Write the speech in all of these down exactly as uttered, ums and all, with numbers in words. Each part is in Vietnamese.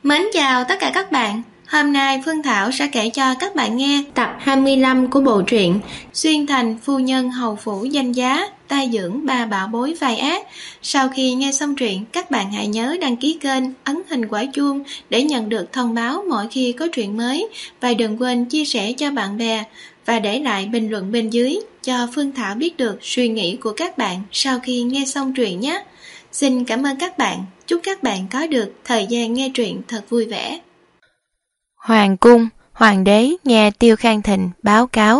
Mến chào tất cả các bạn. Hôm nay Phương Thảo sẽ kể cho các bạn nghe tập hai mươi lăm của bộ truyện Xuyên Thành Phu Nhân Hầu Phủ Danh Giá, tai dưỡng ba bảo bối vai ác. Sau khi nghe xong truyện, các bạn hãy nhớ đăng ký kênh, ấn hình quả chuông để nhận được thông báo mỗi khi có truyện mới. Và đừng quên chia sẻ cho bạn bè và để lại bình luận bên dưới cho Phương Thảo biết được suy nghĩ của các bạn sau khi nghe xong truyện nhé. Xin cảm ơn các bạn. Chúc các bạn có được thời gian nghe truyện thật vui vẻ. Hoàng cung, hoàng đế nghe Tiêu Khang Thịnh báo cáo.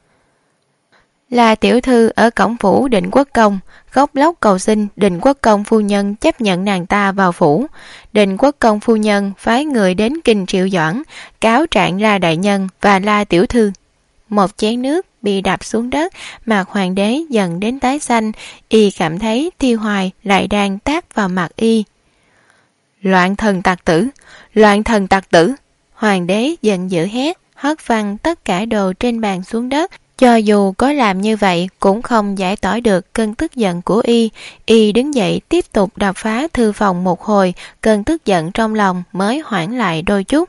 Là tiểu thư ở cổng phủ Định Quốc Công, khóc lóc cầu xin Định Quốc Công phu nhân chấp nhận nàng ta vào phủ. Định Quốc Công phu nhân phái người đến Kinh Triệu Doãn, cáo trạng La đại nhân và La tiểu thư. Một chén nước bị đập xuống đất, mặt hoàng đế dần đến tái xanh, y cảm thấy Tiêu Hoài lại đang tát vào mặt y. Loạn thần tặc tử, loạn thần tặc tử! Hoàng đế giận dữ hét, hất văng tất cả đồ trên bàn xuống đất. Cho dù có làm như vậy cũng không giải tỏa được cơn tức giận của y. Y đứng dậy tiếp tục đập phá thư phòng một hồi, cơn tức giận trong lòng mới hoãn lại đôi chút.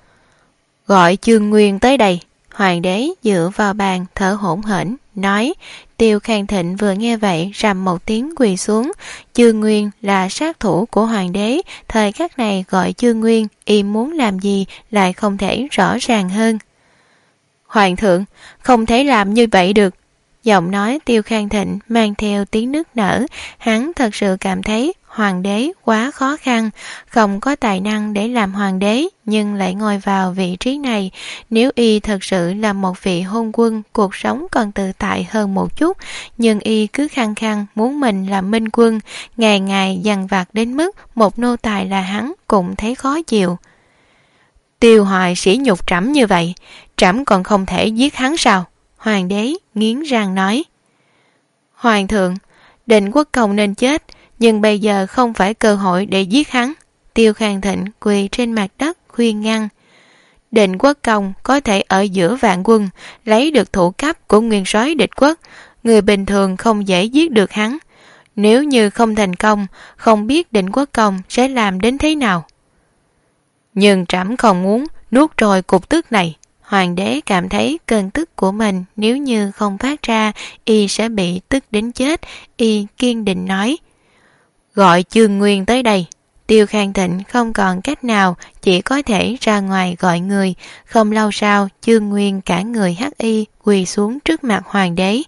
Gọi Chương Nguyên tới đây. Hoàng đế dựa vào bàn thở hổn hển nói. Tiêu Khang Thịnh vừa nghe vậy rầm một tiếng quỳ xuống. Chương Nguyên là sát thủ của hoàng đế, thời khắc này gọi Chương Nguyên, y muốn làm gì lại không thể rõ ràng hơn. Hoàng thượng, không thể làm như vậy được. Giọng nói Tiêu Khang Thịnh mang theo tiếng nức nở, hắn thật sự cảm thấy hoàng đế quá khó khăn, không có tài năng để làm hoàng đế nhưng lại ngồi vào vị trí này. Nếu y thật sự là một vị hôn quân, cuộc sống còn tự tại hơn một chút, nhưng y cứ khăng khăng muốn mình làm minh quân, ngày ngày dằn vặt đến mức một nô tài là hắn cũng thấy khó chịu. Tiêu Hoài sỉ nhục trẫm như vậy, trẫm còn không thể giết hắn sao? Hoàng đế nghiến răng nói. Hoàng thượng, Định Quốc Công nên chết, nhưng bây giờ không phải cơ hội để giết hắn. Tiêu Khang Thịnh quỳ trên mặt đất khuyên ngăn. Định Quốc Công có thể ở giữa vạn quân, lấy được thủ cấp của nguyên soái địch quốc, người bình thường không dễ giết được hắn. Nếu như không thành công, không biết Định Quốc Công sẽ làm đến thế nào. Nhưng trẫm không muốn nuốt trôi cục tức này. Hoàng đế cảm thấy cơn tức của mình nếu như không phát ra, y sẽ bị tức đến chết. Y kiên định nói. Gọi Chương Nguyên tới đây. Tiêu Khang Thịnh không còn cách nào, chỉ có thể ra ngoài gọi người. Không lâu sau, Chương Nguyên cả người hắc y quỳ xuống trước mặt hoàng đế.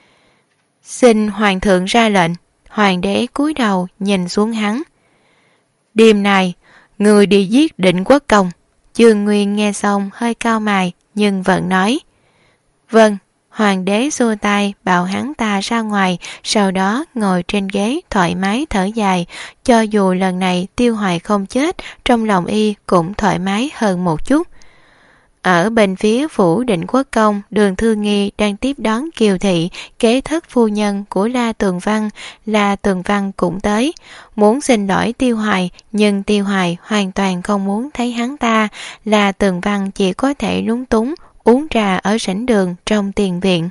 Xin hoàng thượng ra lệnh. Hoàng đế cúi đầu nhìn xuống hắn. Đêm nay, người đi giết Định Quốc Công. Chương Nguyên nghe xong hơi cau mày nhưng vẫn nói. Vâng. Hoàng đế xua tay bảo hắn ta ra ngoài, sau đó ngồi trên ghế thoải mái thở dài. Cho dù lần này Tiêu Hoài không chết, trong lòng y cũng thoải mái hơn một chút. Ở bên phía phủ Định Quốc Công, Đường Thư Nghi đang tiếp đón Kiều Thị, kế thất phu nhân của La Tường Văn. La Tường Văn cũng tới, muốn xin lỗi Tiêu Hoài, nhưng Tiêu Hoài hoàn toàn không muốn thấy hắn ta. La Tường Văn chỉ có thể lúng túng uống trà ở sảnh đường trong tiền viện.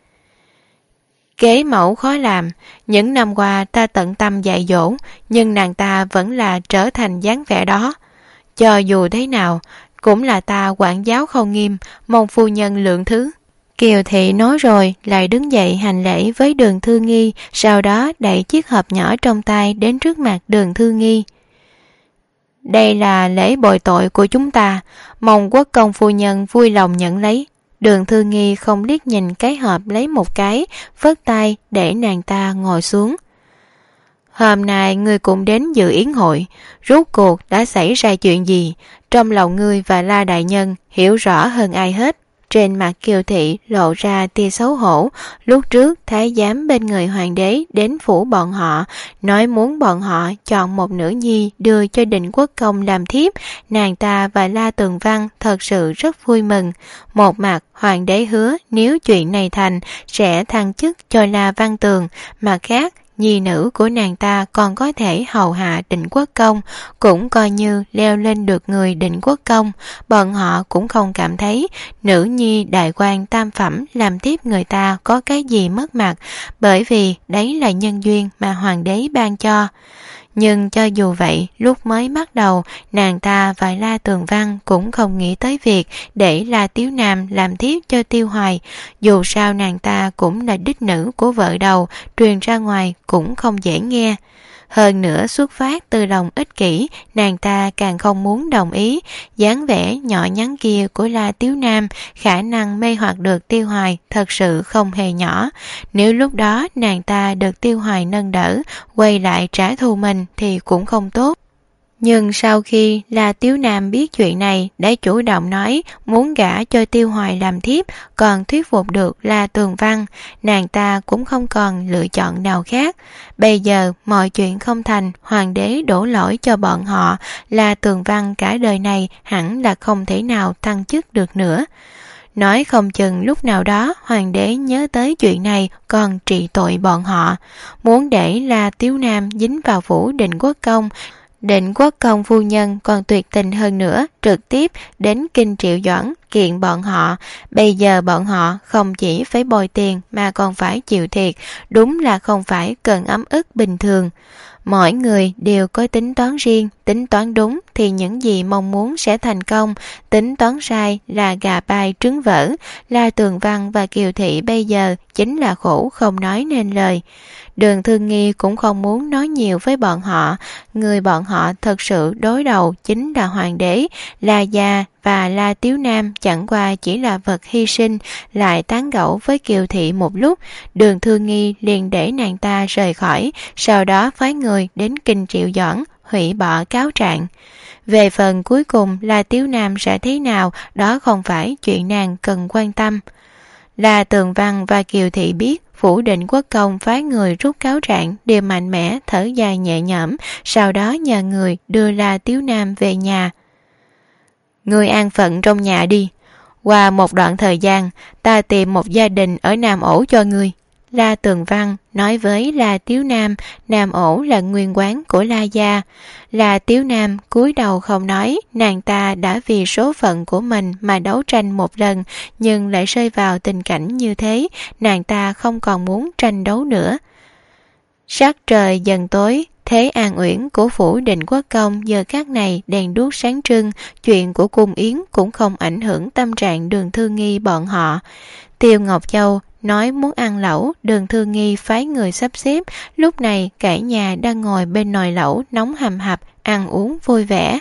Kế mẫu khó làm, những năm qua ta tận tâm dạy dỗ, nhưng nàng ta vẫn là trở thành dáng vẻ đó. Cho dù thế nào, cũng là ta quản giáo không nghiêm, mong phu nhân lượng thứ. Kiều Thị nói rồi lại đứng dậy hành lễ với Đường Thư Nghi, sau đó đẩy chiếc hộp nhỏ trong tay đến trước mặt Đường Thư Nghi. Đây là lễ bồi tội của chúng ta, mong quốc công phu nhân vui lòng nhận lấy. Đường Thư Nghi không liếc nhìn cái hộp lấy một cái, phất tay để nàng ta ngồi xuống. Hôm nay ngươi cũng đến dự yến hội, rốt cuộc đã xảy ra chuyện gì? Trong lòng ngươi và La đại nhân hiểu rõ hơn ai hết. Trên mặt Kiều Thị lộ ra tia xấu hổ. Lúc trước thái giám bên người hoàng đế đến phủ bọn họ, nói muốn bọn họ chọn một nữ nhi đưa cho Định Quốc Công làm thiếp. Nàng ta và La Tường Văn thật sự rất vui mừng. Một mặt hoàng đế hứa nếu chuyện này thành sẽ thăng chức cho La Văn Tường, mặt khác nhi nữ của nàng ta còn có thể hầu hạ Định Quốc Công, cũng coi như leo lên được người Định Quốc Công. Bọn họ cũng không cảm thấy nữ nhi đại quan tam phẩm làm tiếp người ta có cái gì mất mặt, bởi vì đấy là nhân duyên mà hoàng đế ban cho. Nhưng cho dù vậy, lúc mới bắt đầu, nàng ta và La Tường Văn cũng không nghĩ tới việc để La Tiếu Nam làm thiếp cho Tiêu Hoài. Dù sao nàng ta cũng là đích nữ của vợ đầu, truyền ra ngoài cũng không dễ nghe. Hơn nữa xuất phát từ lòng ích kỷ, nàng ta càng không muốn đồng ý. Dáng vẻ nhỏ nhắn kia của La Tiếu Nam, khả năng mê hoặc được Tiêu Hoài thật sự không hề nhỏ. Nếu lúc đó nàng ta được Tiêu Hoài nâng đỡ, quay lại trả thù mình thì cũng không tốt. Nhưng sau khi La Tiếu Nam biết chuyện này, đã chủ động nói muốn gả cho Tiêu Hoài làm thiếp, còn thuyết phục được La Tường Văn, nàng ta cũng không còn lựa chọn nào khác. Bây giờ mọi chuyện không thành, hoàng đế đổ lỗi cho bọn họ, La Tường Văn cả đời này hẳn là không thể nào thăng chức được nữa. Nói không chừng lúc nào đó hoàng đế nhớ tới chuyện này còn trị tội bọn họ, muốn để La Tiếu Nam dính vào phủ Định Quốc Công. Định Quốc Công phu nhân còn tuyệt tình hơn nữa, trực tiếp đến Kinh Triệu Doãn kiện bọn họ. Bây giờ bọn họ không chỉ phải bồi tiền mà còn phải chịu thiệt, đúng là không phải cơn ấm ức bình thường. Mỗi người đều có tính toán riêng, tính toán đúng thì những gì mong muốn sẽ thành công, tính toán sai là gà bay trứng vỡ. La Tường Văn và Kiều Thị bây giờ chính là khổ không nói nên lời. Đường Thương Nghi cũng không muốn nói nhiều với bọn họ, người bọn họ thật sự đối đầu chính là hoàng đế. La Gia và La Tiếu Nam chẳng qua chỉ là vật hy sinh. Lại tán gẫu với Kiều Thị một lúc, Đường Thương Nghi liền để nàng ta rời khỏi, sau đó phái người đến Kinh Triệu Doãn hủy bỏ cáo trạng. Về phần cuối cùng La Tiếu Nam sẽ thế nào, đó không phải chuyện nàng cần quan tâm. La Tường Văn và Kiều Thị biết phủ Định Quốc Công phái người rút cáo trạng đều mạnh mẽ thở dài nhẹ nhõm, sau đó nhờ người đưa La Tiếu Nam về nhà. Ngươi an phận trong nhà đi, qua một đoạn thời gian ta tìm một gia đình ở Nam Ổ cho ngươi. La Tường Văn nói với La Tiếu Nam, Nam Ổ là nguyên quán của La Gia. La Tiếu Nam cúi đầu không nói, nàng ta đã vì số phận của mình mà đấu tranh một lần, nhưng lại rơi vào tình cảnh như thế, nàng ta không còn muốn tranh đấu nữa. Sắc trời dần tối, thế an uyển của phủ Định Quốc Công giờ các này đèn đuốc sáng trưng, chuyện của cung yến cũng không ảnh hưởng tâm trạng Đường Thương Nghi bọn họ. Tiêu Ngọc Châu nói muốn ăn lẩu, Đường Thương Nghi phái người sắp xếp, lúc này cả nhà đang ngồi bên nồi lẩu nóng hầm hập, ăn uống vui vẻ.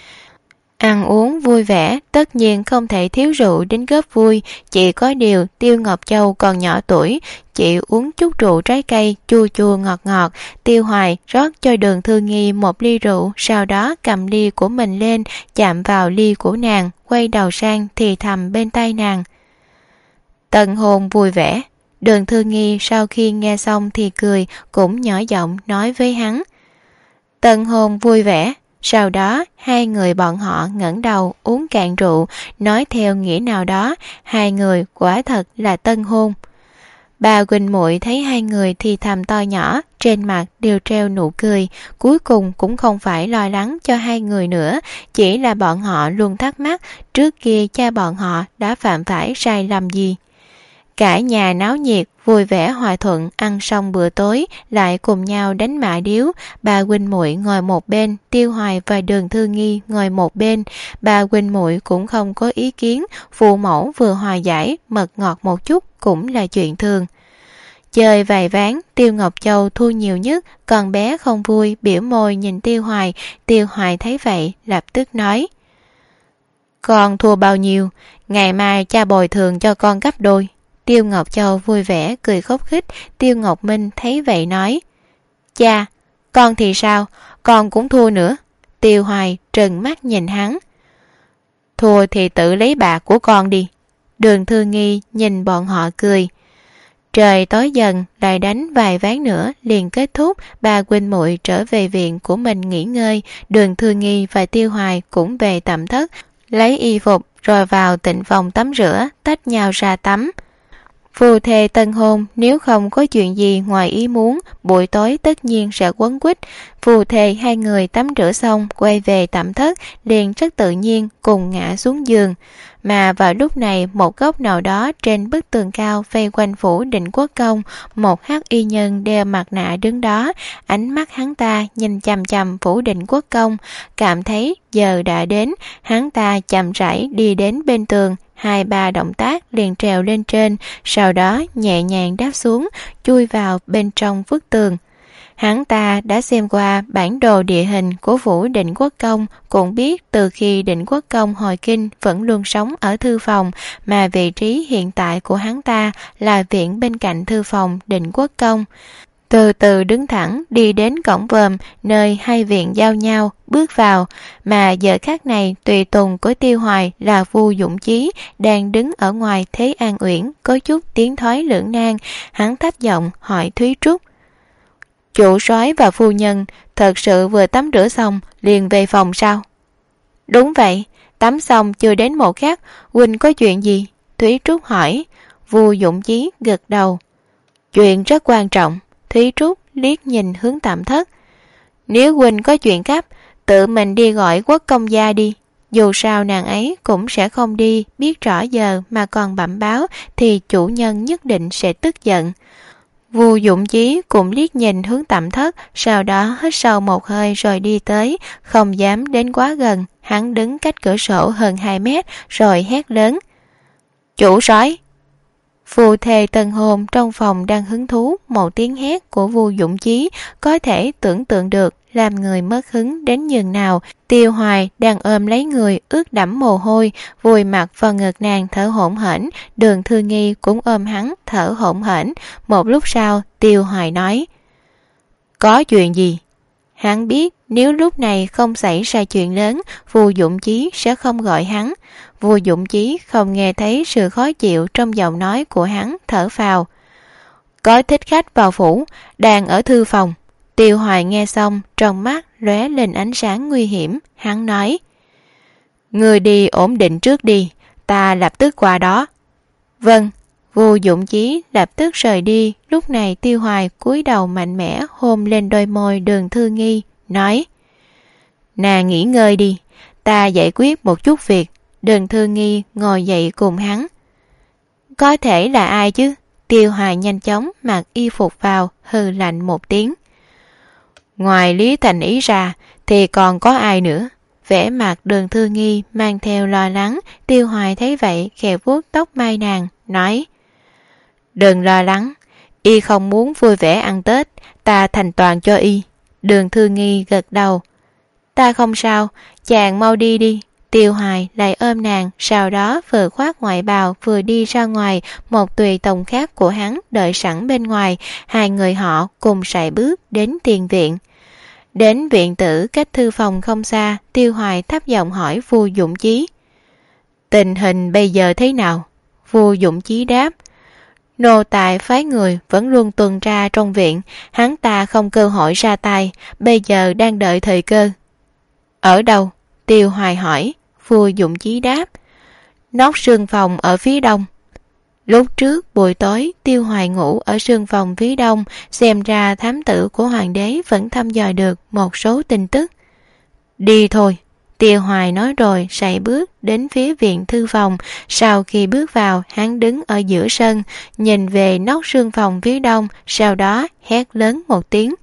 Ăn uống vui vẻ, tất nhiên không thể thiếu rượu đến góp vui, chỉ có điều Tiêu Ngọc Châu còn nhỏ tuổi, chỉ uống chút rượu trái cây, chua chua ngọt ngọt. Tiêu Hoài rót cho Đường Thương Nghi một ly rượu, sau đó cầm ly của mình lên, chạm vào ly của nàng, quay đầu sang thì thầm bên tai nàng. Tân hôn vui vẻ. Đường Thương Nghi sau khi nghe xong thì cười, cũng nhỏ giọng nói với hắn. Tân hôn vui vẻ. Sau đó hai người bọn họ ngẩng đầu uống cạn rượu, nói theo nghĩa nào đó, hai người quả thật là tân hôn. Bà huynh muội thấy hai người thì thầm to nhỏ, trên mặt đều treo nụ cười, cuối cùng cũng không phải lo lắng cho hai người nữa, chỉ là bọn họ luôn thắc mắc trước kia cha bọn họ đã phạm phải sai lầm gì. Cả nhà náo nhiệt, vui vẻ hòa thuận, ăn xong bữa tối, lại cùng nhau đánh mã điếu. Bà huynh muội ngồi một bên, Tiêu Hoài và Đường Thương Nghi ngồi một bên. Bà huynh muội cũng không có ý kiến, phụ mẫu vừa hòa giải, mật ngọt một chút cũng là chuyện thường. Chơi vài ván, Tiêu Ngọc Châu thua nhiều nhất, còn bé không vui, biểu môi nhìn Tiêu Hoài. Tiêu Hoài thấy vậy, lập tức nói. Con thua bao nhiêu? Ngày mai cha bồi thường cho con gấp đôi. Tiêu Ngọc Châu vui vẻ cười khúc khích. Tiêu Ngọc Minh thấy vậy nói. Cha, con thì sao? Con cũng thua nữa. Tiêu Hoài trừng mắt nhìn hắn. Thua thì tự lấy bạc của con đi. Đường Thương Nghi nhìn bọn họ cười. Trời tối dần, lại đánh vài ván nữa liền kết thúc. Ba huynh muội trở về viện của mình nghỉ ngơi. Đường Thương Nghi và Tiêu Hoài cũng về tẩm thất, lấy y phục rồi vào tịnh phòng tắm rửa, tách nhau ra tắm. Phu thê tân hôn nếu không có chuyện gì ngoài ý muốn, buổi tối tất nhiên sẽ quấn quýt. Phu thê hai người tắm rửa xong quay về tẩm thất, liền rất tự nhiên cùng ngã xuống giường. Mà vào lúc này, một góc nào đó trên bức tường cao vây quanh phủ Định Quốc Công, một hắc y nhân đeo mặt nạ đứng đó. Ánh mắt hắn ta nhìn chằm chằm phủ Định Quốc Công, cảm thấy giờ đã đến. Hắn ta chậm rãi đi đến bên tường, hai ba động tác liền trèo lên trên, sau đó nhẹ nhàng đáp xuống, chui vào bên trong bức tường. Hắn ta đã xem qua bản đồ địa hình của phủ Định Quốc Công, cũng biết từ khi Định Quốc Công hồi kinh vẫn luôn sống ở thư phòng, mà vị trí hiện tại của hắn ta là viện bên cạnh thư phòng Định Quốc Công. Từ từ đứng thẳng đi đến cổng vòm nơi hai viện giao nhau, bước vào. Mà giờ khắc này tùy tùng của Tiêu Hoài là Vu Dũng Chí đang đứng ở ngoài Thế An Uyển, có chút tiếng thoái lưỡng nan. Hắn thấp giọng hỏi Thúy Trúc: Chủ soái và phu nhân thật sự vừa tắm rửa xong liền về phòng sao? Đúng vậy, tắm xong chưa đến một khắc. Huynh có chuyện gì? Thúy Trúc hỏi. Vu Dũng Chí gật đầu. Chuyện rất quan trọng. Thúy Trúc liếc nhìn hướng tạm thất. Nếu huynh có chuyện gấp, tự mình đi gọi Quốc công gia đi. Dù sao nàng ấy cũng sẽ không đi, biết rõ giờ mà còn bẩm báo thì chủ nhân nhất định sẽ tức giận. Vu Dũng Chí cũng liếc nhìn hướng tạm thất, sau đó hít sâu một hơi rồi đi tới, không dám đến quá gần. Hắn đứng cách cửa sổ hơn hai mét rồi hét lớn: Chủ soái! Phu thê tân hôn trong phòng đang hứng thú, một tiếng hét của Vu Dũng Chí có thể tưởng tượng được làm người mất hứng đến nhường nào. Tiêu Hoài đang ôm lấy người ướt đẫm mồ hôi, vùi mặt vào ngực nàng thở hổn hển. Đường Thư Nghi cũng ôm hắn thở hổn hển. Một lúc sau Tiêu Hoài nói: Có chuyện gì? Hắn biết nếu lúc này không xảy ra chuyện lớn, Vu Dũng Chí sẽ không gọi hắn. Vu Dũng Chí không nghe thấy sự khó chịu trong giọng nói của hắn, thở phào. Có thích khách vào phủ, đang ở thư phòng. Tiêu Hoài nghe xong, trong mắt lóe lên ánh sáng nguy hiểm. Hắn nói: Người đi ổn định trước đi, ta lập tức qua đó. Vâng. Vu Dũng Chí lập tức rời đi. Lúc này Tiêu Hoài cúi đầu mạnh mẽ hôn lên đôi môi Đường Thư Nghi, nói: Nàng nghỉ ngơi đi, ta giải quyết một chút việc. Đường Thư Nghi ngồi dậy cùng hắn. Có thể là ai chứ? Tiêu Hoài nhanh chóng mặc y phục vào, hừ lạnh một tiếng. Ngoài Lý Thành Ý ra thì còn có ai nữa? Vẻ mặt Đường Thư Nghi mang theo lo lắng. Tiêu Hoài thấy vậy khẽ vuốt tóc mai nàng, nói: Đừng lo lắng, y không muốn vui vẻ ăn Tết, ta thành toàn cho y. Đường Thư Nghi gật đầu. Ta không sao, chàng mau đi đi. Tiêu Hoài lại ôm nàng, sau đó vừa khoác ngoại bào vừa đi ra ngoài. Một tùy tùng khác của hắn đợi sẵn bên ngoài. Hai người họ cùng sải bước đến tiền viện. Đến viện tử cách thư phòng không xa, Tiêu Hoài thấp giọng hỏi Vu Dũng Chí: Tình hình bây giờ thế nào? Vu Dũng Chí đáp: Nô tài phái người vẫn luôn tuần tra trong viện, hắn ta không cơ hội ra tay, bây giờ đang đợi thời cơ. Ở đâu? Tiêu Hoài hỏi. Vu Dũng Chí đáp: Nóc sương phòng ở phía đông. Lúc trước buổi tối Tiêu Hoài ngủ ở sương phòng phía đông, xem ra thám tử của hoàng đế vẫn thăm dò được một số tin tức. Đi thôi. Tiêu Hoài nói rồi sải bước đến phía viện thư phòng. Sau khi bước vào, hắn đứng ở giữa sân, nhìn về nóc sương phòng phía đông, sau đó hét lớn một tiếng: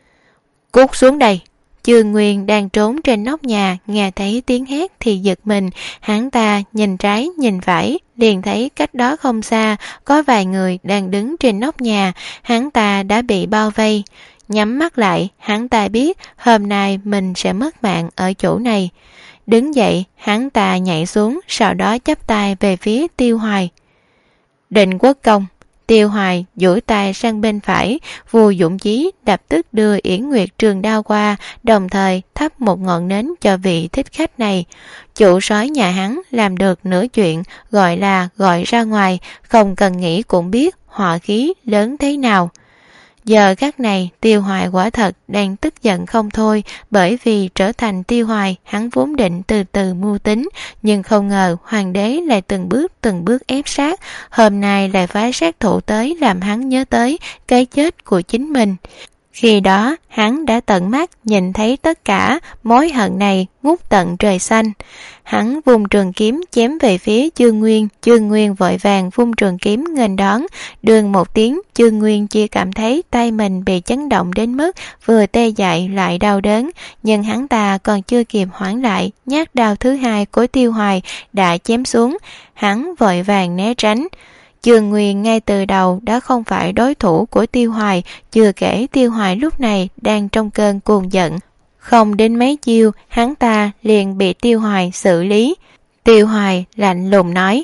Cút xuống đây! Chương Nguyên đang trốn trên nóc nhà, nghe thấy tiếng hét thì giật mình. Hắn ta nhìn trái nhìn phải, liền thấy cách đó không xa có vài người đang đứng trên nóc nhà. Hắn ta đã bị bao vây. Nhắm mắt lại, hắn ta biết hôm nay mình sẽ mất mạng ở chỗ này. Đứng dậy, hắn ta nhảy xuống, sau đó chắp tay về phía Tiêu Hoài. Định Quốc công. Tiêu Hoài duỗi tay sang bên phải. Vu Dũng Chí lập tức đưa Yển Nguyệt trường đao qua, đồng thời thắp một ngọn nến cho vị thích khách này. Chủ soái nhà hắn làm được nửa chuyện, gọi là gọi ra ngoài, không cần nghĩ cũng biết hỏa khí lớn thế nào. Giờ khắc này Tiêu Hoài quả thật đang tức giận không thôi, bởi vì trở thành Tiêu Hoài hắn vốn định từ từ mưu tính, nhưng không ngờ hoàng đế lại từng bước từng bước ép sát, hôm nay lại phái sát thủ tới làm hắn nhớ tới cái chết của chính mình. Khi đó hắn đã tận mắt nhìn thấy tất cả mối hận này ngút tận trời xanh. Hắn vung trường kiếm chém về phía Chương Nguyên. Chương Nguyên vội vàng vung trường kiếm nghênh đón. Đương một tiếng, Chương Nguyên chỉ cảm thấy tay mình bị chấn động đến mức vừa tê dại lại đau đớn, nhưng hắn ta còn chưa kịp hoãn lại, nhát đao thứ hai của Tiêu Hoài đã chém xuống. Hắn vội vàng né tránh. Chương Nguyên ngay từ đầu đã không phải đối thủ của Tiêu Hoài, chưa kể Tiêu Hoài lúc này đang trong cơn cuồng giận. Không đến mấy chiêu, hắn ta liền bị Tiêu Hoài xử lý. Tiêu Hoài lạnh lùng nói: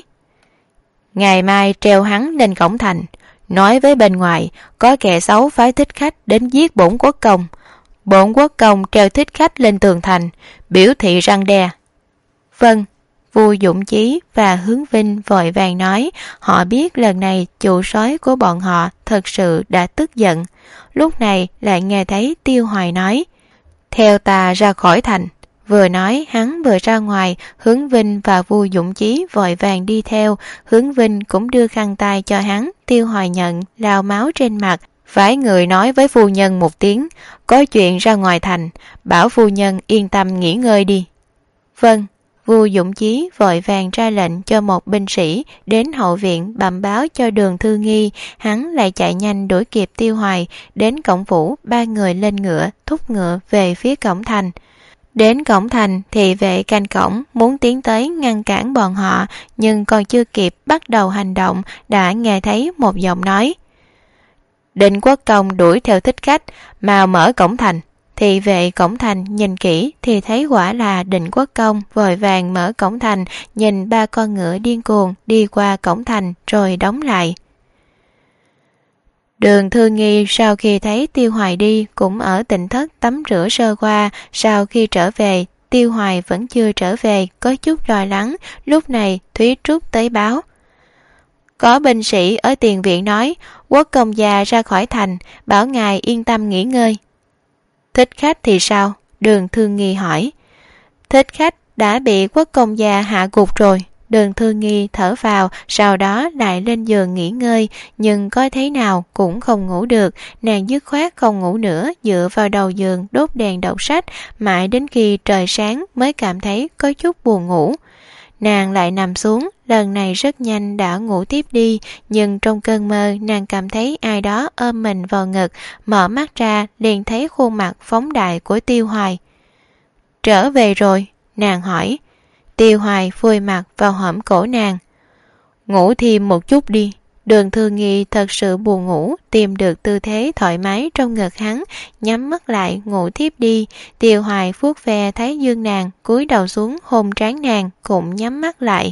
ngày mai treo hắn lên cổng thành, nói với bên ngoài có kẻ xấu phái thích khách đến giết bổn quốc công. Bổn quốc công treo thích khách lên tường thành, biểu thị răng đe. Vâng. Vua Dũng Chí và Hướng Vinh vội vàng nói, họ biết lần này chủ soái của bọn họ thật sự đã tức giận. Lúc này lại nghe thấy Tiêu Hoài nói: theo ta ra khỏi thành. Vừa nói hắn vừa ra ngoài, Hướng Vinh và Vua Dũng Chí vội vàng đi theo. Hướng Vinh cũng đưa khăn tay cho hắn. Tiêu Hoài nhận, lau máu trên mặt, phái người nói với phu nhân một tiếng, có chuyện ra ngoài thành, bảo phu nhân yên tâm nghỉ ngơi đi. Vâng. Vua Dũng Chí vội vàng ra lệnh cho một binh sĩ đến hậu viện bẩm báo cho Đường Thư Nghi. Hắn lại chạy nhanh đuổi kịp Tiêu Hoài. Đến cổng phủ, ba người lên ngựa thúc ngựa về phía cổng thành. Đến cổng thành thì vệ canh cổng muốn tiến tới ngăn cản bọn họ, nhưng còn chưa kịp bắt đầu hành động đã nghe thấy một giọng nói: Định Quốc công đuổi theo thích khách, mau mở cổng thành. Thị vệ cổng thành nhìn kỹ thì thấy quả là Định Quốc công, vội vàng mở cổng thành, nhìn ba con ngựa điên cuồng đi qua cổng thành rồi đóng lại. Đường Thư Nghi sau khi thấy Tiêu Hoài đi cũng ở Tịnh Thất tắm rửa sơ qua. Sau khi trở về, Tiêu Hoài vẫn chưa trở về, có chút lo lắng. Lúc này Thúy Trúc tới báo: có binh sĩ ở tiền viện nói quốc công già ra khỏi thành, bảo ngài yên tâm nghỉ ngơi. Thích khách thì sao? Đường Thư Nghi hỏi. Thích khách đã bị quốc công già hạ gục rồi. Đường Thư Nghi thở vào, sau đó lại lên giường nghỉ ngơi, nhưng coi thế nào cũng không ngủ được. Nàng dứt khoát không ngủ nữa, dựa vào đầu giường đốt đèn đọc sách, mãi đến khi trời sáng mới cảm thấy có chút buồn ngủ. Nàng lại nằm xuống, lần này rất nhanh đã ngủ tiếp đi, nhưng trong cơn mơ nàng cảm thấy ai đó ôm mình vào ngực, mở mắt ra liền thấy khuôn mặt phóng đại của Tiêu Hoài. Trở về rồi? Nàng hỏi. Tiêu Hoài phủi mặt vào hõm cổ nàng. Ngủ thêm một chút đi. Đường Thư Nghi thật sự buồn ngủ, tìm được tư thế thoải mái trong ngực hắn, nhắm mắt lại ngủ tiếp đi. Tiêu Hoài vuốt ve thái dương nàng, cúi đầu xuống hôn trán nàng, cũng nhắm mắt lại.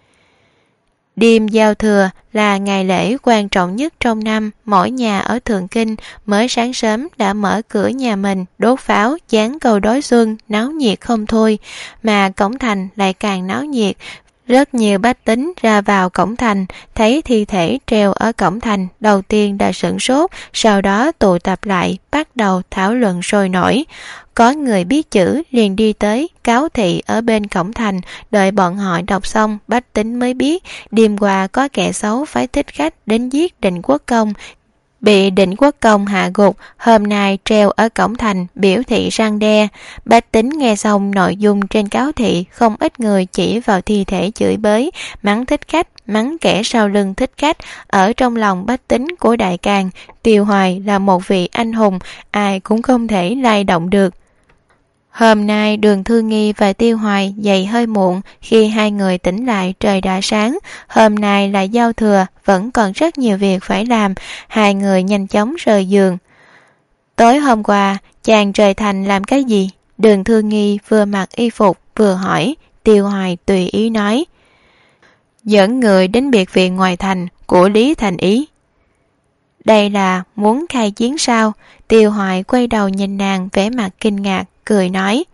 Đêm giao thừa là ngày lễ quan trọng nhất trong năm, mỗi nhà ở Thượng Kinh mới sáng sớm đã mở cửa nhà mình, đốt pháo, dán cầu đối xuân, náo nhiệt không thôi, mà cổng thành lại càng náo nhiệt. Rất nhiều bách tính ra vào cổng thành, thấy thi thể treo ở cổng thành, đầu tiên đã sửng sốt, sau đó tụ tập lại, bắt đầu thảo luận sôi nổi. Có người biết chữ liền đi tới cáo thị ở bên cổng thành, đợi bọn họ đọc xong, bách tính mới biết đêm qua có kẻ xấu phái thích khách đến giết Định Quốc công, bị Định Quốc công hạ gục, hôm nay treo ở cổng thành, biểu thị răn đe. Bách tính nghe xong nội dung trên cáo thị, không ít người chỉ vào thi thể chửi bới, mắng thích khách, mắng kẻ sau lưng thích khách. Ở trong lòng bách tính của Đại Càn, Tiêu Hoài là một vị anh hùng, ai cũng không thể lay động được. Hôm nay Đường Thư Nghi và Tiêu Hoài dậy hơi muộn, khi hai người tỉnh lại trời đã sáng. Hôm nay là giao thừa, vẫn còn rất nhiều việc phải làm, hai người nhanh chóng rời giường. Tối hôm qua, chàng rời thành làm cái gì? Đường Thư Nghi vừa mặc y phục vừa hỏi. Tiêu Hoài tùy ý nói: dẫn người đến biệt viện ngoài thành của Lý Thành Ý. Đây là muốn khai chiến sao? Tiêu Hoài quay đầu nhìn nàng vẻ mặt kinh ngạc, cười nói: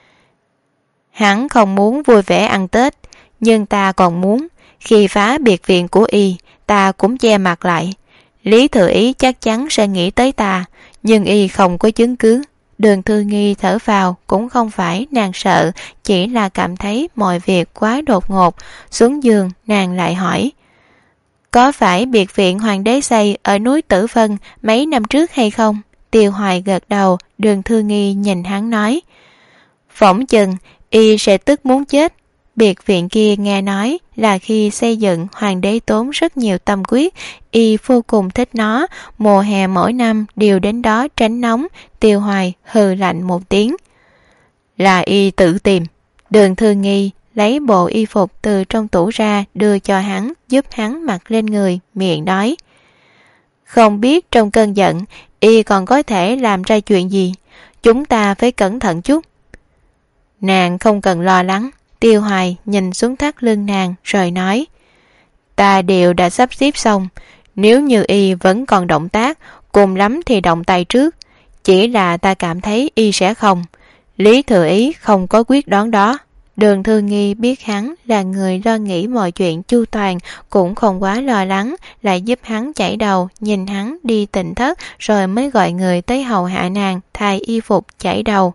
hắn không muốn vui vẻ ăn Tết, nhưng ta còn muốn. Khi phá biệt viện của y, ta cũng che mặt lại. Lý Thừa Ý chắc chắn sẽ nghĩ tới ta, nhưng y không có chứng cứ. Đường Thư Nghi thở vào, cũng không phải nàng sợ, chỉ là cảm thấy mọi việc quá đột ngột. Xuống giường, nàng lại hỏi: có phải biệt viện hoàng đế xây ở núi Tử Vân mấy năm trước hay không? Tiêu Hoài gật đầu. Đường Thư Nghi nhìn hắn nói: phỏng chừng y sẽ tức muốn chết. Biệt viện kia nghe nói là khi xây dựng hoàng đế tốn rất nhiều tâm huyết, y vô cùng thích nó, mùa hè mỗi năm đều đến đó tránh nóng. Tiêu Hoài hừ lạnh một tiếng: là y tự tìm. Đường Thư Nghi lấy bộ y phục từ trong tủ ra đưa cho hắn, giúp hắn mặc lên người, miệng nói: không biết trong cơn giận y còn có thể làm ra chuyện gì, chúng ta phải cẩn thận chút. Nàng không cần lo lắng. Tiêu Hoài nhìn xuống thắt lưng nàng rồi nói: ta đều đã sắp xếp xong, nếu như y vẫn còn động tác, cùng lắm thì động tay trước, chỉ là ta cảm thấy y sẽ không. Lý Thừa Ý không có quyết đoán đó. Đường Thư Nghi biết hắn là người lo nghĩ mọi chuyện chu toàn, cũng không quá lo lắng, lại giúp hắn chải đầu, nhìn hắn đi tỉnh thất rồi mới gọi người tới hầu hạ nàng thay y phục chải đầu.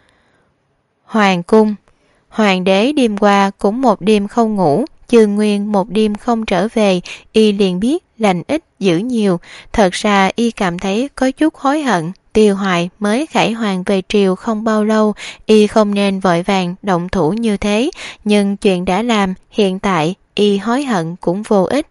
Hoàng cung. Hoàng đế đêm qua cũng một đêm không ngủ, Chương Nguyên một đêm không trở về, y liền biết lành ít dữ nhiều. Thật ra y cảm thấy có chút hối hận. Tiêu Hoài mới khải hoàng về triều không bao lâu, y không nên vội vàng động thủ như thế, nhưng chuyện đã làm, hiện tại y hối hận cũng vô ích.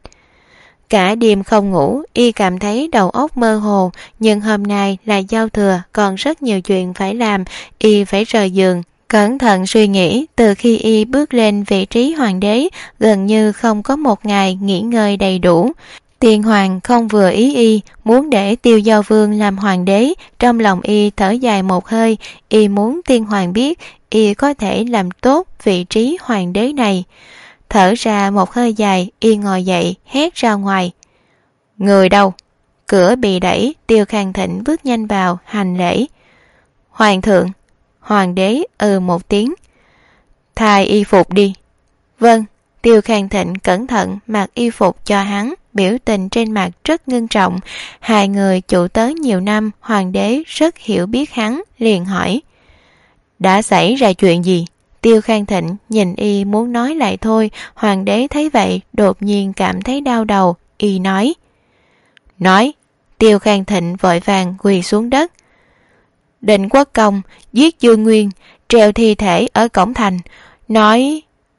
Cả đêm không ngủ, y cảm thấy đầu óc mơ hồ, nhưng hôm nay là giao thừa, còn rất nhiều chuyện phải làm, y phải rời giường. Cẩn thận suy nghĩ, từ khi y bước lên vị trí hoàng đế, gần như không có một ngày nghỉ ngơi đầy đủ. Tiên hoàng không vừa ý y, muốn để Tiêu Giao Vương làm hoàng đế, trong lòng y thở dài một hơi, y muốn tiên hoàng biết y có thể làm tốt vị trí hoàng đế này. Thở ra một hơi dài, y ngồi dậy, hét ra ngoài: người đâu? Cửa bị đẩy, Tiêu Khang Thịnh bước nhanh vào, hành lễ: hoàng thượng. Hoàng đế ừ một tiếng: thay y phục đi. Vâng. Tiêu Khang Thịnh cẩn thận mặc y phục cho hắn, biểu tình trên mặt rất ngưng trọng. Hai người chủ tớ nhiều năm, hoàng đế rất hiểu biết hắn, liền hỏi: đã xảy ra chuyện gì? Tiêu Khang Thịnh nhìn y muốn nói lại thôi, hoàng đế thấy vậy đột nhiên cảm thấy đau đầu, y nói: nói. Tiêu Khang Thịnh vội vàng quỳ xuống đất: Định Quốc Công giết Dương Nguyên, treo thi thể ở cổng thành. Nói...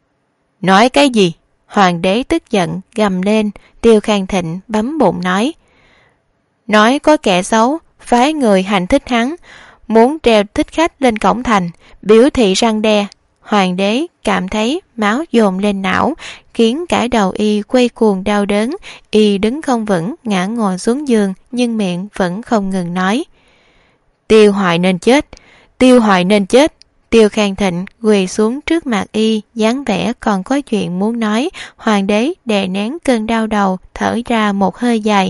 Nói cái gì? Hoàng đế tức giận gầm lên. Tiêu Khang Thịnh bấm bụng nói: nói có kẻ xấu phái người hành thích hắn, muốn treo thích khách lên cổng thành, biểu thị răng đe. Hoàng đế cảm thấy máu dồn lên não, khiến cả đầu y quay cuồng đau đớn. Y đứng không vững, ngã ngồi xuống giường, nhưng miệng vẫn không ngừng nói: Tiêu Hoài nên chết, Tiêu Hoài nên chết. Tiêu Khang Thịnh quỳ xuống trước mặt y, dáng vẻ còn có chuyện muốn nói. Hoàng đế đè nén cơn đau đầu, thở ra một hơi dài: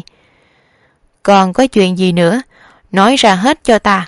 còn có chuyện gì nữa? Nói ra hết cho ta.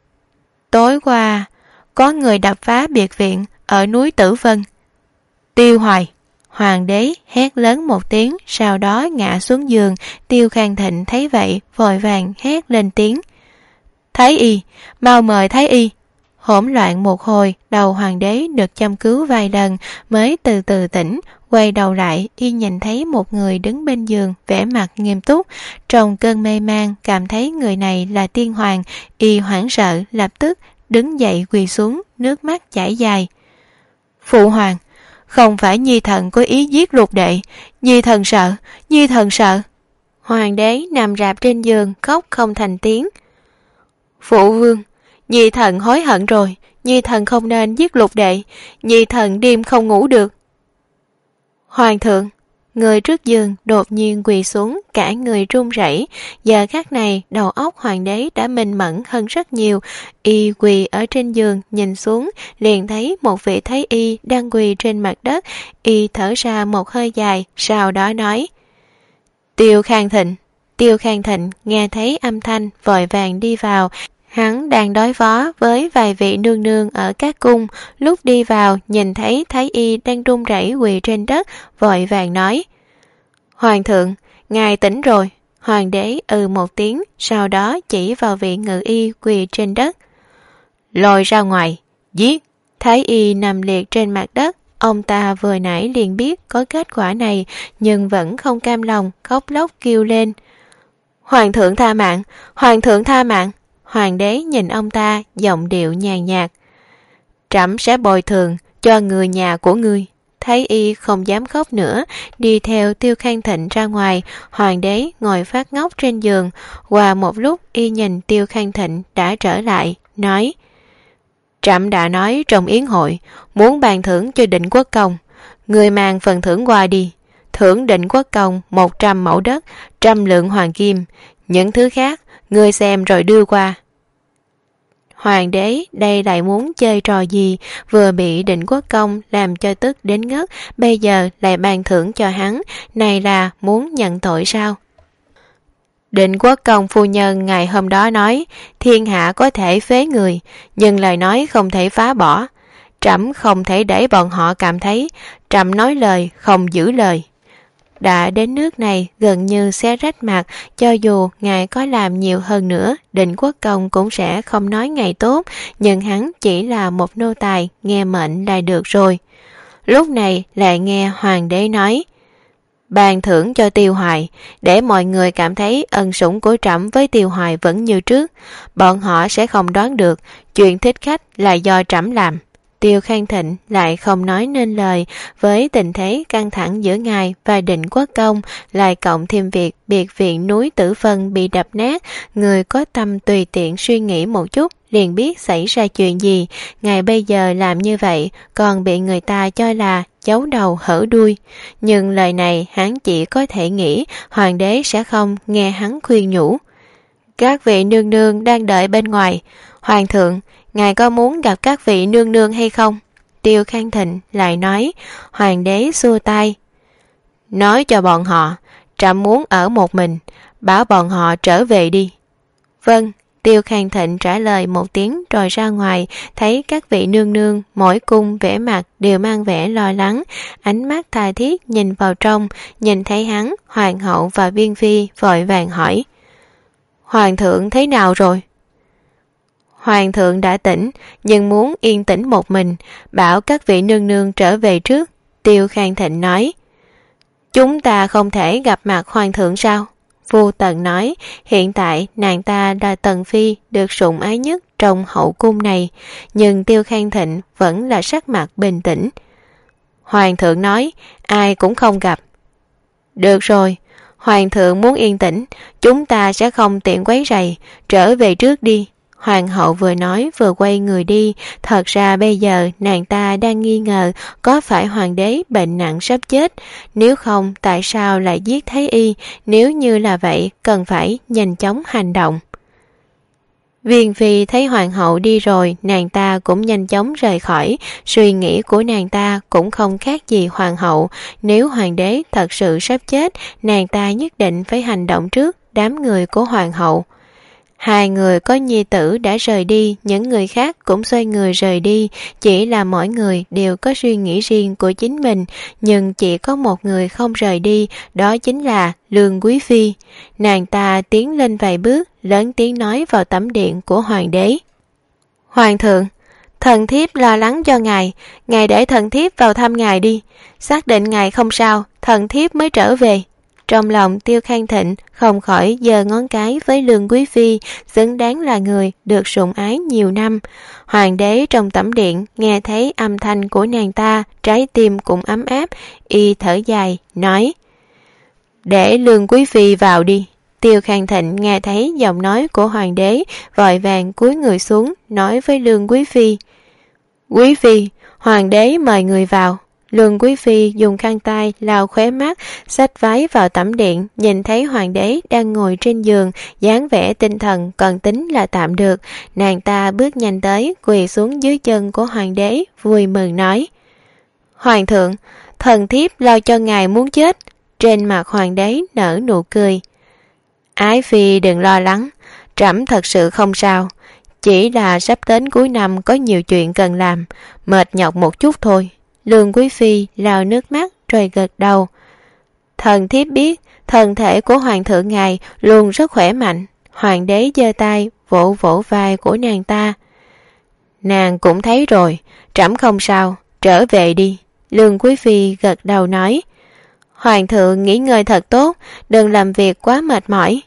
Tối qua có người đập phá biệt viện ở núi Tử Vân. Tiêu Hoài. Hoàng đế hét lớn một tiếng, sau đó ngã xuống giường. Tiêu Khang Thịnh thấy vậy vội vàng hét lên tiếng: Thái y, mau mời Thái y. Hỗn loạn một hồi, đầu hoàng đế được châm cứu vài lần mới từ từ tỉnh. Quay đầu lại, y nhìn thấy một người đứng bên giường, vẻ mặt nghiêm túc. Trong cơn mê man, cảm thấy người này là tiên hoàng. Y hoảng sợ, lập tức đứng dậy quỳ xuống, nước mắt chảy dài. Phụ hoàng, không phải Nhi thần có ý giết Lục đệ. Nhi thần sợ, Nhi thần sợ. Hoàng đế nằm rạp trên giường, khóc không thành tiếng. Phụ vương, Nhi thần hối hận rồi. Nhi thần không nên giết Lục đệ. Nhi thần đêm không ngủ được. Hoàng thượng. Người trước giường đột nhiên quỳ xuống, cả người run rẩy. Giờ khắc này, đầu óc hoàng đế đã minh mẫn hơn rất nhiều. Y quỳ ở trên giường, nhìn xuống, liền thấy một vị thái y đang quỳ trên mặt đất. Y thở ra một hơi dài, sau đó nói: Tiêu Khang Thịnh. Tiêu Khang Thịnh nghe thấy âm thanh, vội vàng đi vào. Hắn đang đối phó với vài vị nương nương ở các cung. Lúc đi vào, nhìn thấy thái y đang run rẩy quỳ trên đất, vội vàng nói: Hoàng thượng, ngài tỉnh rồi. Hoàng đế ừ một tiếng, sau đó chỉ vào vị ngự y quỳ trên đất. Lôi ra ngoài, giết. Thái y nằm liệt trên mặt đất. Ông ta vừa nãy liền biết có kết quả này, nhưng vẫn không cam lòng, khóc lóc kêu lên. Hoàng thượng tha mạng, hoàng thượng tha mạng. Hoàng đế nhìn ông ta, giọng điệu nhàn nhạt. Trẫm sẽ bồi thường cho người nhà của ngươi. Thái y không dám khóc nữa, đi theo Tiêu Khang Thịnh ra ngoài. Hoàng đế ngồi phát ngốc trên giường. Qua một lúc y nhìn Tiêu Khang Thịnh đã trở lại, nói. Trẫm đã nói trong yến hội, muốn ban thưởng cho Định Quốc Công. Người mang phần thưởng qua đi. Thưởng Định Quốc Công một trăm mẫu đất, trăm lượng hoàng kim. Những thứ khác, người xem rồi đưa qua. Hoàng đế đây lại muốn chơi trò gì, vừa bị Định Quốc Công làm cho tức đến ngất, bây giờ lại ban thưởng cho hắn, này là muốn nhận tội sao? Định Quốc Công phu nhân ngày hôm đó nói, thiên hạ có thể phế người, nhưng lời nói không thể phá bỏ. Trẫm không thể để bọn họ cảm thấy, trẫm nói lời không giữ lời. Đã đến nước này gần như xé rách mặt, cho dù ngài có làm nhiều hơn nữa, Định Quốc Công cũng sẽ không nói ngày tốt, nhưng hắn chỉ là một nô tài, nghe mệnh là được rồi. Lúc này lại nghe hoàng đế nói, ban thưởng cho Tiêu Hoài, để mọi người cảm thấy ân sủng của trẫm với Tiêu Hoài vẫn như trước, bọn họ sẽ không đoán được chuyện thích khách là do trẫm làm. Tiêu Khang Thịnh lại không nói nên lời, với tình thế căng thẳng giữa ngài và Định Quốc Công, lại cộng thêm việc biệt viện núi Tử Vân bị đập nát, người có tâm tùy tiện suy nghĩ một chút liền biết xảy ra chuyện gì. Ngài bây giờ làm như vậy còn bị người ta cho là giấu đầu hở đuôi, nhưng lời này hắn chỉ có thể nghĩ hoàng đế sẽ không nghe hắn khuyên nhủ. Các vị nương nương đang đợi bên ngoài. Hoàng thượng, ngài có muốn gặp các vị nương nương hay không? Tiêu Khang Thịnh lại nói. Hoàng đế xua tay. Nói cho bọn họ, trẫm muốn ở một mình, bảo bọn họ trở về đi. Vâng. Tiêu Khang Thịnh trả lời một tiếng rồi ra ngoài, thấy các vị nương nương mỗi cung vẻ mặt đều mang vẻ lo lắng, ánh mắt tha thiết nhìn vào trong, nhìn thấy hắn, hoàng hậu và viên phi vội vàng hỏi. Hoàng thượng thế nào rồi? Hoàng thượng đã tỉnh, nhưng muốn yên tĩnh một mình, bảo các vị nương nương trở về trước. Tiêu Khang Thịnh nói. Chúng ta không thể gặp mặt hoàng thượng sao? Vô Tần nói, hiện tại nàng ta là Tần Phi được sủng ái nhất trong hậu cung này, nhưng Tiêu Khang Thịnh vẫn là sắc mặt bình tĩnh. Hoàng thượng nói, ai cũng không gặp. Được rồi, hoàng thượng muốn yên tĩnh, chúng ta sẽ không tiện quấy rầy, trở về trước đi. Hoàng hậu vừa nói vừa quay người đi. Thật ra bây giờ nàng ta đang nghi ngờ có phải hoàng đế bệnh nặng sắp chết. Nếu không tại sao lại giết Thái y? Nếu như là vậy cần phải nhanh chóng hành động. Viên phi thấy hoàng hậu đi rồi, nàng ta cũng nhanh chóng rời khỏi. Suy nghĩ của nàng ta cũng không khác gì hoàng hậu. Nếu hoàng đế thật sự sắp chết, nàng ta nhất định phải hành động trước đám người của hoàng hậu. Hai người có nhi tử đã rời đi, những người khác cũng xoay người rời đi, chỉ là mỗi người đều có suy nghĩ riêng của chính mình, nhưng chỉ có một người không rời đi, đó chính là Lương Quý Phi. Nàng ta tiến lên vài bước, lớn tiếng nói vào tẩm điện của hoàng đế. Hoàng thượng, thần thiếp lo lắng cho ngài, ngài để thần thiếp vào thăm ngài đi, xác định ngài không sao, thần thiếp mới trở về. Trong lòng Tiêu Khang Thịnh không khỏi giơ ngón cái với Lương Quý Phi, xứng đáng là người được sủng ái nhiều năm. Hoàng đế trong tẩm điện nghe thấy âm thanh của nàng ta, trái tim cũng ấm áp, y thở dài, nói. Để Lương Quý Phi vào đi. Tiêu Khang Thịnh nghe thấy giọng nói của hoàng đế, vội vàng cúi người xuống, nói với Lương Quý Phi. Quý Phi, hoàng đế mời người vào. Lương Quý Phi dùng khăn tay lau khóe mắt, xách váy vào tẩm điện, nhìn thấy hoàng đế đang ngồi trên giường, dáng vẻ tinh thần còn tính là tạm được. Nàng ta bước nhanh tới, quỳ xuống dưới chân của hoàng đế, vui mừng nói. Hoàng thượng, thần thiếp lo cho ngài muốn chết. Trên mặt hoàng đế nở nụ cười. Ái phi đừng lo lắng, trẫm thật sự không sao. Chỉ là sắp đến cuối năm có nhiều chuyện cần làm, mệt nhọc một chút thôi. Lương Quý Phi lau nước mắt rồi gật đầu. Thần thiếp biết, thân thể của hoàng thượng ngài luôn rất khỏe mạnh. Hoàng đế giơ tay vỗ vỗ vai của nàng ta. Nàng cũng thấy rồi, trẫm không sao, trở về đi. Lương Quý Phi gật đầu nói. Hoàng thượng nghỉ ngơi thật tốt, đừng làm việc quá mệt mỏi.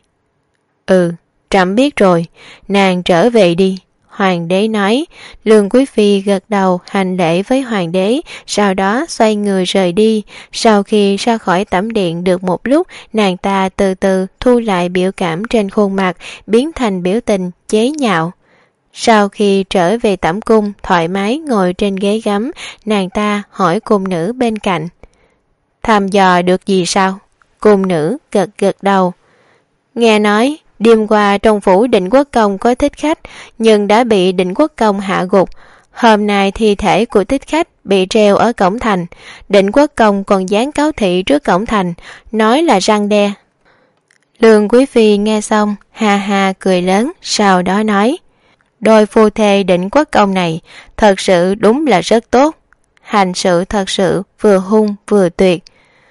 Ừ, trẫm biết rồi, nàng trở về đi. Hoàng đế nói. Lương Quý Phi gật đầu hành lễ với hoàng đế, sau đó xoay người rời đi. Sau khi ra khỏi tẩm điện được một lúc, nàng ta từ từ thu lại biểu cảm trên khuôn mặt, biến thành biểu tình chế nhạo. Sau khi trở về tẩm cung, thoải mái ngồi trên ghế gấm, nàng ta hỏi cung nữ bên cạnh. Thăm dò được gì sao? Cung nữ gật gật đầu. Nghe nói đêm qua trong phủ Định Quốc Công có thích khách, nhưng đã bị Định Quốc Công hạ gục. Hôm nay thi thể của thích khách bị treo ở cổng thành. Định Quốc Công còn dán cáo thị trước cổng thành, nói là răn đe. Lương Quý Phi nghe xong, ha ha cười lớn, sau đó nói. Đôi phu thê Định Quốc Công này thật sự đúng là rất tốt. Hành sự thật sự vừa hung vừa tuyệt.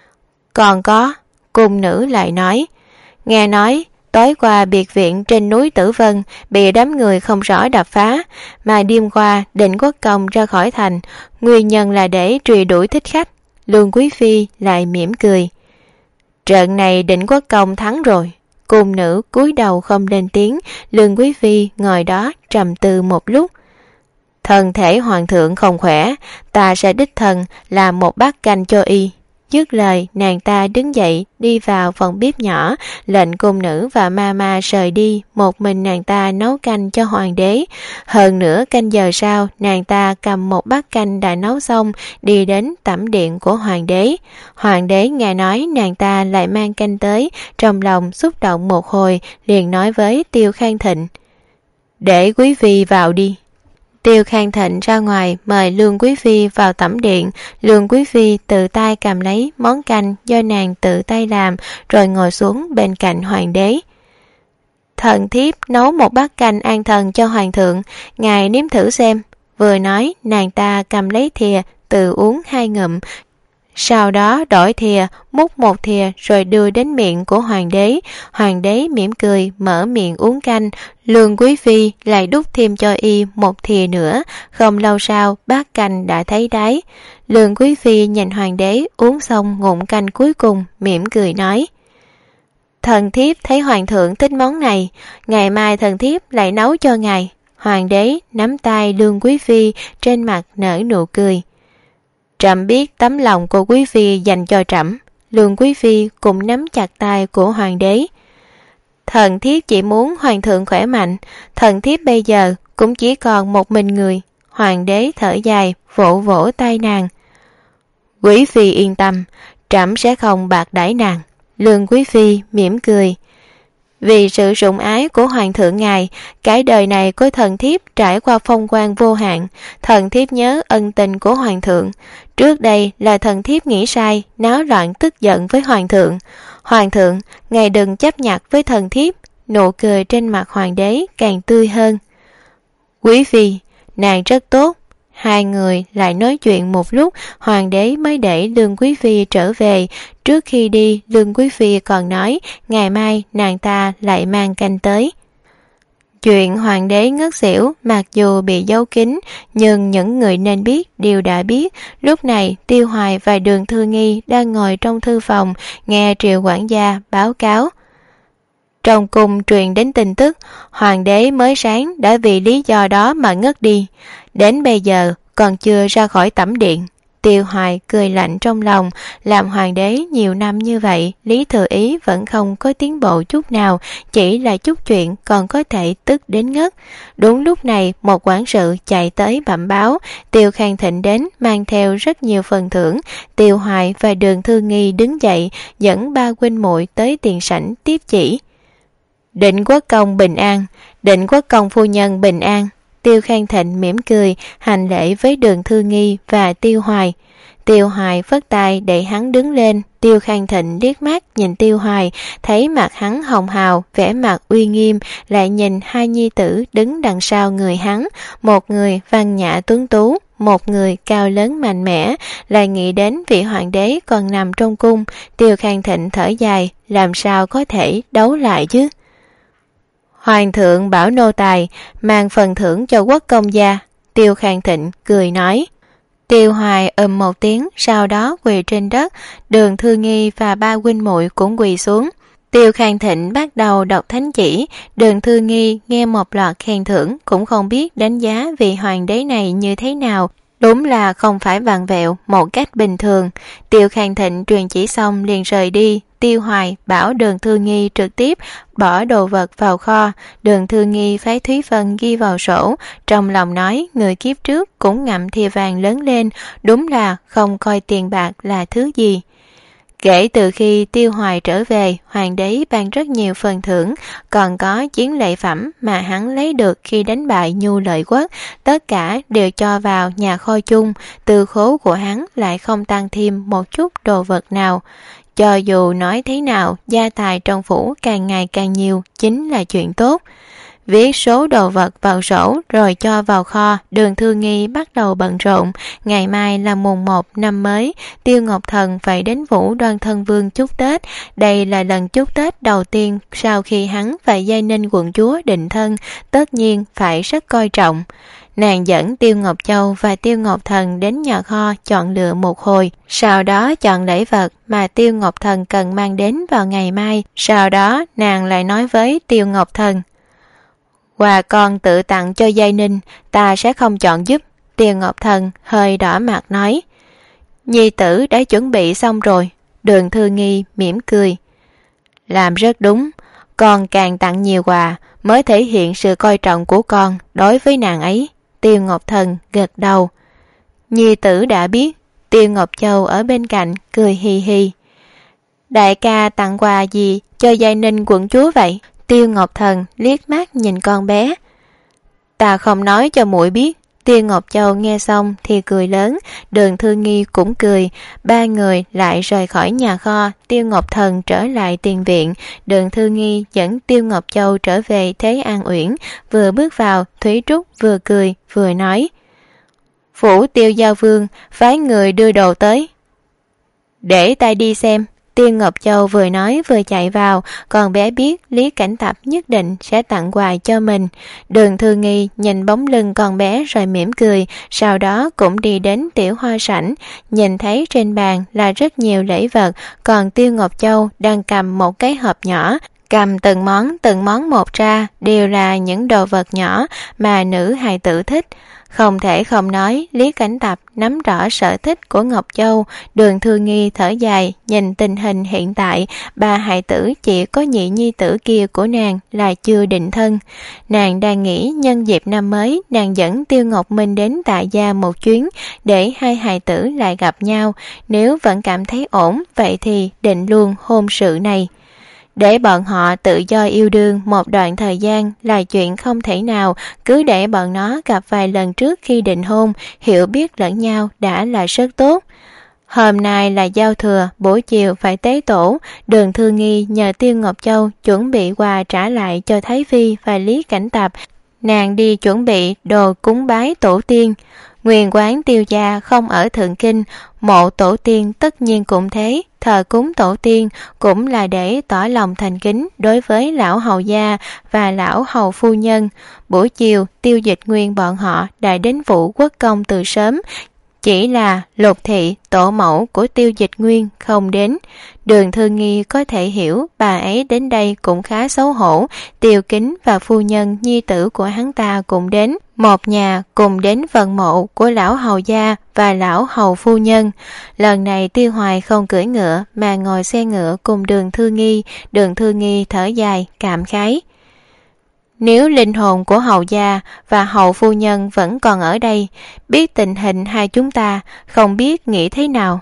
Còn có, cung nữ lại nói. Nghe nói tối qua biệt viện trên núi Tử Vân bị đám người không rõ đập phá, mà đêm qua Định Quốc Công ra khỏi thành, nguyên nhân là để truy đuổi thích khách. Lương Quý Phi lại mỉm cười. Trận này Định Quốc Công thắng rồi. Cung nữ cúi đầu không lên tiếng. Lương Quý Phi ngồi đó trầm tư một lúc. Thân thể hoàng thượng không khỏe, ta sẽ đích thân làm một bát canh cho y. Dứt lời, nàng ta đứng dậy đi vào phòng bếp nhỏ, lệnh cung nữ và mama rời đi, một mình nàng ta nấu canh cho hoàng đế. Hơn nửa canh giờ sau, nàng ta cầm một bát canh đã nấu xong, đi đến tẩm điện của hoàng đế. Hoàng đế nghe nói nàng ta lại mang canh tới, trong lòng xúc động một hồi, liền nói với Tiêu Khang Thịnh. Để quý phi vào đi. Tiêu Khang Thịnh ra ngoài mời Lương Quý Phi vào tẩm điện. Lương Quý Phi tự tay cầm lấy món canh do nàng tự tay làm, rồi ngồi xuống bên cạnh hoàng đế. Thần thiếp nấu một bát canh an thần cho hoàng thượng, ngài nếm thử xem. Vừa nói, nàng ta cầm lấy thìa tự uống hai ngụm, sau đó đổi thìa múc một thìa rồi đưa đến miệng của hoàng đế. Hoàng đế mỉm cười mở miệng uống canh. Lương Quý Phi lại đút thêm cho y một thìa nữa. Không lâu sau bát canh đã thấy đáy. Lương Quý Phi nhìn hoàng đế uống xong ngụm canh cuối cùng, mỉm cười nói. Thần thiếp thấy hoàng thượng thích món này, ngày mai thần thiếp lại nấu cho ngài. Hoàng đế nắm tay Lương Quý Phi, trên mặt nở nụ cười. Trẫm biết tấm lòng của quý phi dành cho trẫm. Lương Quý Phi cũng nắm chặt tay của hoàng đế. Thần thiếp chỉ muốn hoàng thượng khỏe mạnh, thần thiếp bây giờ cũng chỉ còn một mình người. Hoàng đế thở dài, vỗ vỗ tay nàng. Quý phi yên tâm, trẫm sẽ không bạc đãi nàng. Lương Quý Phi mỉm cười. Vì sự sủng ái của hoàng thượng ngài, cái đời này của thần thiếp trải qua phong quang vô hạn. Thần thiếp nhớ ân tình của hoàng thượng. Trước đây là thần thiếp nghĩ sai, náo loạn tức giận với hoàng thượng. Hoàng thượng, ngài đừng chấp nhặt với thần thiếp. Nụ cười trên mặt hoàng đế càng tươi hơn. Quý phi, nàng rất tốt. Hai người lại nói chuyện một lúc, hoàng đế mới để Lương Quý Phi trở về. Trước khi đi, Lương Quý Phi còn nói ngày mai nàng ta lại mang canh tới. Chuyện hoàng đế ngất xỉu mặc dù bị giấu kín, nhưng những người nên biết đều đã biết. Lúc này Tiêu Hoài và Đường Thư Nghi đang ngồi trong thư phòng nghe Triệu quản gia báo cáo. Trong cung truyền đến tin tức, hoàng đế mới sáng đã vì lý do đó mà ngất đi. Đến bây giờ còn chưa ra khỏi tẩm điện. Tiêu Hoài cười lạnh trong lòng, làm hoàng đế nhiều năm như vậy, Lý Thừa Ý vẫn không có tiến bộ chút nào, chỉ là chút chuyện còn có thể tức đến ngất. Đúng lúc này, một quản sự chạy tới bẩm báo, Tiêu Khang Thịnh đến mang theo rất nhiều phần thưởng. Tiêu Hoài và Đường Thư Nghi đứng dậy, dẫn ba huynh muội tới tiền sảnh tiếp chỉ. Định Quốc Công bình an, Định Quốc Công phu nhân bình an. Tiêu Khang Thịnh mỉm cười, hành lễ với Đường Thư Nghi và Tiêu Hoài. Tiêu Hoài phất tay để hắn đứng lên. Tiêu Khang Thịnh liếc mắt nhìn Tiêu Hoài, thấy mặt hắn hồng hào, vẻ mặt uy nghiêm, lại nhìn hai nhi tử đứng đằng sau người hắn, một người văn nhã tuấn tú, một người cao lớn mạnh mẽ, lại nghĩ đến vị hoàng đế còn nằm trong cung. Tiêu Khang Thịnh thở dài, làm sao có thể đấu lại chứ? Hoàng thượng bảo nô tài mang phần thưởng cho quốc công gia. Tiêu Khang Thịnh cười nói. Tiêu Hoài ầm một tiếng, sau đó quỳ trên đất. Đường Thư Nghi và ba huynh muội cũng quỳ xuống. Tiêu Khang Thịnh bắt đầu đọc thánh chỉ. Đường Thư Nghi nghe một loạt khen thưởng, cũng không biết đánh giá vị hoàng đế này như thế nào. Đúng là không phải vặn vẹo một cách bình thường. Tiêu Khang Thịnh truyền chỉ xong liền rời đi. Tiêu Hoài bảo Đường Thư Nghi trực tiếp bỏ đồ vật vào kho. Đường Thư Nghi phái Thúy Vân ghi vào sổ, trong lòng nói người kiếp trước cũng ngậm thìa vàng lớn lên, đúng là không coi tiền bạc là thứ gì. Kể từ khi Tiêu Hoài trở về, hoàng đế ban rất nhiều phần thưởng, còn có chiến lợi phẩm mà hắn lấy được khi đánh bại Nhu Lợi Quốc, tất cả đều cho vào nhà kho chung, từ khố của hắn lại không tăng thêm một chút đồ vật nào. Cho dù nói thế nào, gia tài trong phủ càng ngày càng nhiều, chính là chuyện tốt. Viết số đồ vật vào sổ rồi cho vào kho. Đường Thư Nghi bắt đầu bận rộn. Ngày mai là mùng một năm mới, Tiêu Ngọc Thần phải đến phủ Đoan Thân Vương chúc Tết. Đây là lần chúc Tết đầu tiên sau khi hắn và Giai Ninh quận chúa định thân, tất nhiên phải rất coi trọng. Nàng dẫn Tiêu Ngọc Châu và Tiêu Ngọc Thần đến nhà kho chọn lựa một hồi, sau đó chọn lễ vật mà Tiêu Ngọc Thần cần mang đến vào ngày mai. Sau đó nàng lại nói với Tiêu Ngọc Thần, quà con tự tặng cho Giai Ninh, ta sẽ không chọn giúp. Tiêu Ngọc Thần hơi đỏ mặt nói, nhi tử đã chuẩn bị xong rồi. Đường Thư Nghi mỉm cười, làm rất đúng, con càng tặng nhiều quà mới thể hiện sự coi trọng của con đối với nàng ấy. Tiêu Ngọc Thần gật đầu, nhi tử đã biết. Tiêu Ngọc Châu ở bên cạnh cười hì hì, đại ca tặng quà gì cho Giai Ninh quận chúa vậy? Tiêu Ngọc Thần liếc mắt nhìn con bé, ta không nói cho muội biết. Tiêu Ngọc Châu nghe xong thì cười lớn, Đường Thư Nghi cũng cười. Ba người lại rời khỏi nhà kho. Tiêu Ngọc Thần trở lại tiền viện, Đường Thư Nghi dẫn Tiêu Ngọc Châu trở về Thế An Uyển. Vừa bước vào, Thúy Trúc vừa cười vừa nói, phủ Tiêu Giao Vương phái người đưa đồ tới, để ta đi xem. Tiêu Ngọc Châu vừa nói vừa chạy vào, còn bé biết Lý Cảnh Tập nhất định sẽ tặng quà cho mình. Đường Thư Nghi nhìn bóng lưng con bé rồi mỉm cười, sau đó cũng đi đến tiểu hoa sảnh, nhìn thấy trên bàn là rất nhiều lễ vật, còn Tiêu Ngọc Châu đang cầm một cái hộp nhỏ, cầm từng món từng món một ra, đều là những đồ vật nhỏ mà nữ hài tử thích. Không thể không nói, Lý Cảnh Tập nắm rõ sở thích của Ngọc Châu. Đường Thư Nghi thở dài, nhìn tình hình hiện tại, ba hài tử chỉ có nhị nhi tử kia của nàng là chưa định thân. Nàng đang nghĩ nhân dịp năm mới, nàng dẫn Tiêu Ngọc Minh đến Tạ Gia một chuyến, để hai hài tử lại gặp nhau. Nếu vẫn cảm thấy ổn, vậy thì định luôn hôn sự này. Để bọn họ tự do yêu đương một đoạn thời gian là chuyện không thể nào, cứ để bọn nó gặp vài lần trước khi định hôn, hiểu biết lẫn nhau đã là rất tốt. Hôm nay là giao thừa, buổi chiều phải tế tổ. Đường Thư Nghi nhờ Tiêu Ngọc Châu chuẩn bị quà trả lại cho Thái Phi và Lý Cảnh Tập. Nàng đi chuẩn bị đồ cúng bái tổ tiên. Nguyên quán Tiêu gia không ở Thượng Kinh, mộ tổ tiên tất nhiên cũng thế. Thờ cúng tổ tiên cũng là để tỏ lòng thành kính đối với lão hầu gia và lão hầu phu nhân. Buổi chiều, Tiêu Dịch Nguyên bọn họ đã đến phủ quốc công từ sớm, chỉ là Lục Thị, tổ mẫu của Tiêu Dịch Nguyên không đến. Đường Thư Nghi có thể hiểu bà ấy đến đây cũng khá xấu hổ. Tiêu Kính và phu nhân nhi tử của hắn ta cũng đến, một nhà cùng đến phần mộ của lão hầu gia và lão hầu phu nhân. Lần này Tiêu Hoài không cưỡi ngựa mà ngồi xe ngựa cùng Đường Thư Nghi. Đường Thư Nghi thở dài cảm khái, nếu linh hồn của hầu gia và hầu phu nhân vẫn còn ở đây, biết tình hình hai chúng ta, không biết nghĩ thế nào.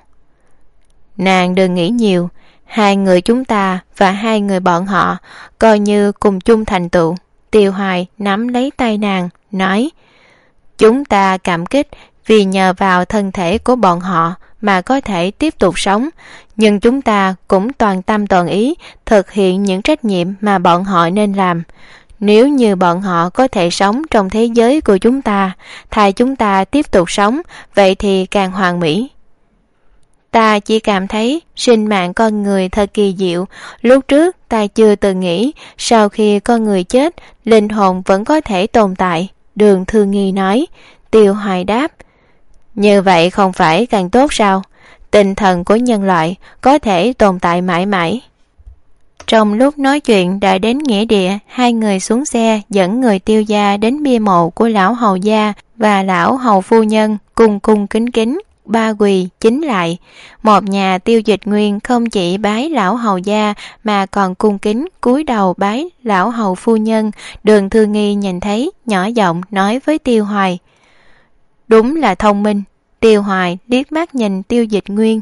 Nàng đừng nghĩ nhiều, hai người chúng ta và hai người bọn họ coi như cùng chung thành tựu. Tiêu Hoài nắm lấy tay nàng, nói, chúng ta cảm kích vì nhờ vào thân thể của bọn họ mà có thể tiếp tục sống, nhưng chúng ta cũng toàn tâm toàn ý thực hiện những trách nhiệm mà bọn họ nên làm. Nếu như bọn họ có thể sống trong thế giới của chúng ta, thay chúng ta tiếp tục sống, vậy thì càng hoàn mỹ. Ta chỉ cảm thấy sinh mạng con người thật kỳ diệu. Lúc trước ta chưa từng nghĩ sau khi con người chết, linh hồn vẫn có thể tồn tại. Đường Thư Nghi nói. Tiêu Hoài đáp. Như vậy không phải càng tốt sao? Tinh thần của nhân loại có thể tồn tại mãi mãi. Trong lúc nói chuyện đã đến nghĩa địa, hai người xuống xe dẫn người Tiêu gia đến bia mộ của lão hầu gia và lão hầu phu nhân, cung cung kính kính ba quỳ chính lại. Một nhà Tiêu Dịch Nguyên không chỉ bái lão hầu gia mà còn cung kính cúi đầu bái lão hầu phu nhân. Đường Thư Nghi nhìn thấy, nhỏ giọng nói với Tiêu Hoài. Đúng là thông minh. Tiêu Hoài liếc mắt nhìn Tiêu Dịch Nguyên.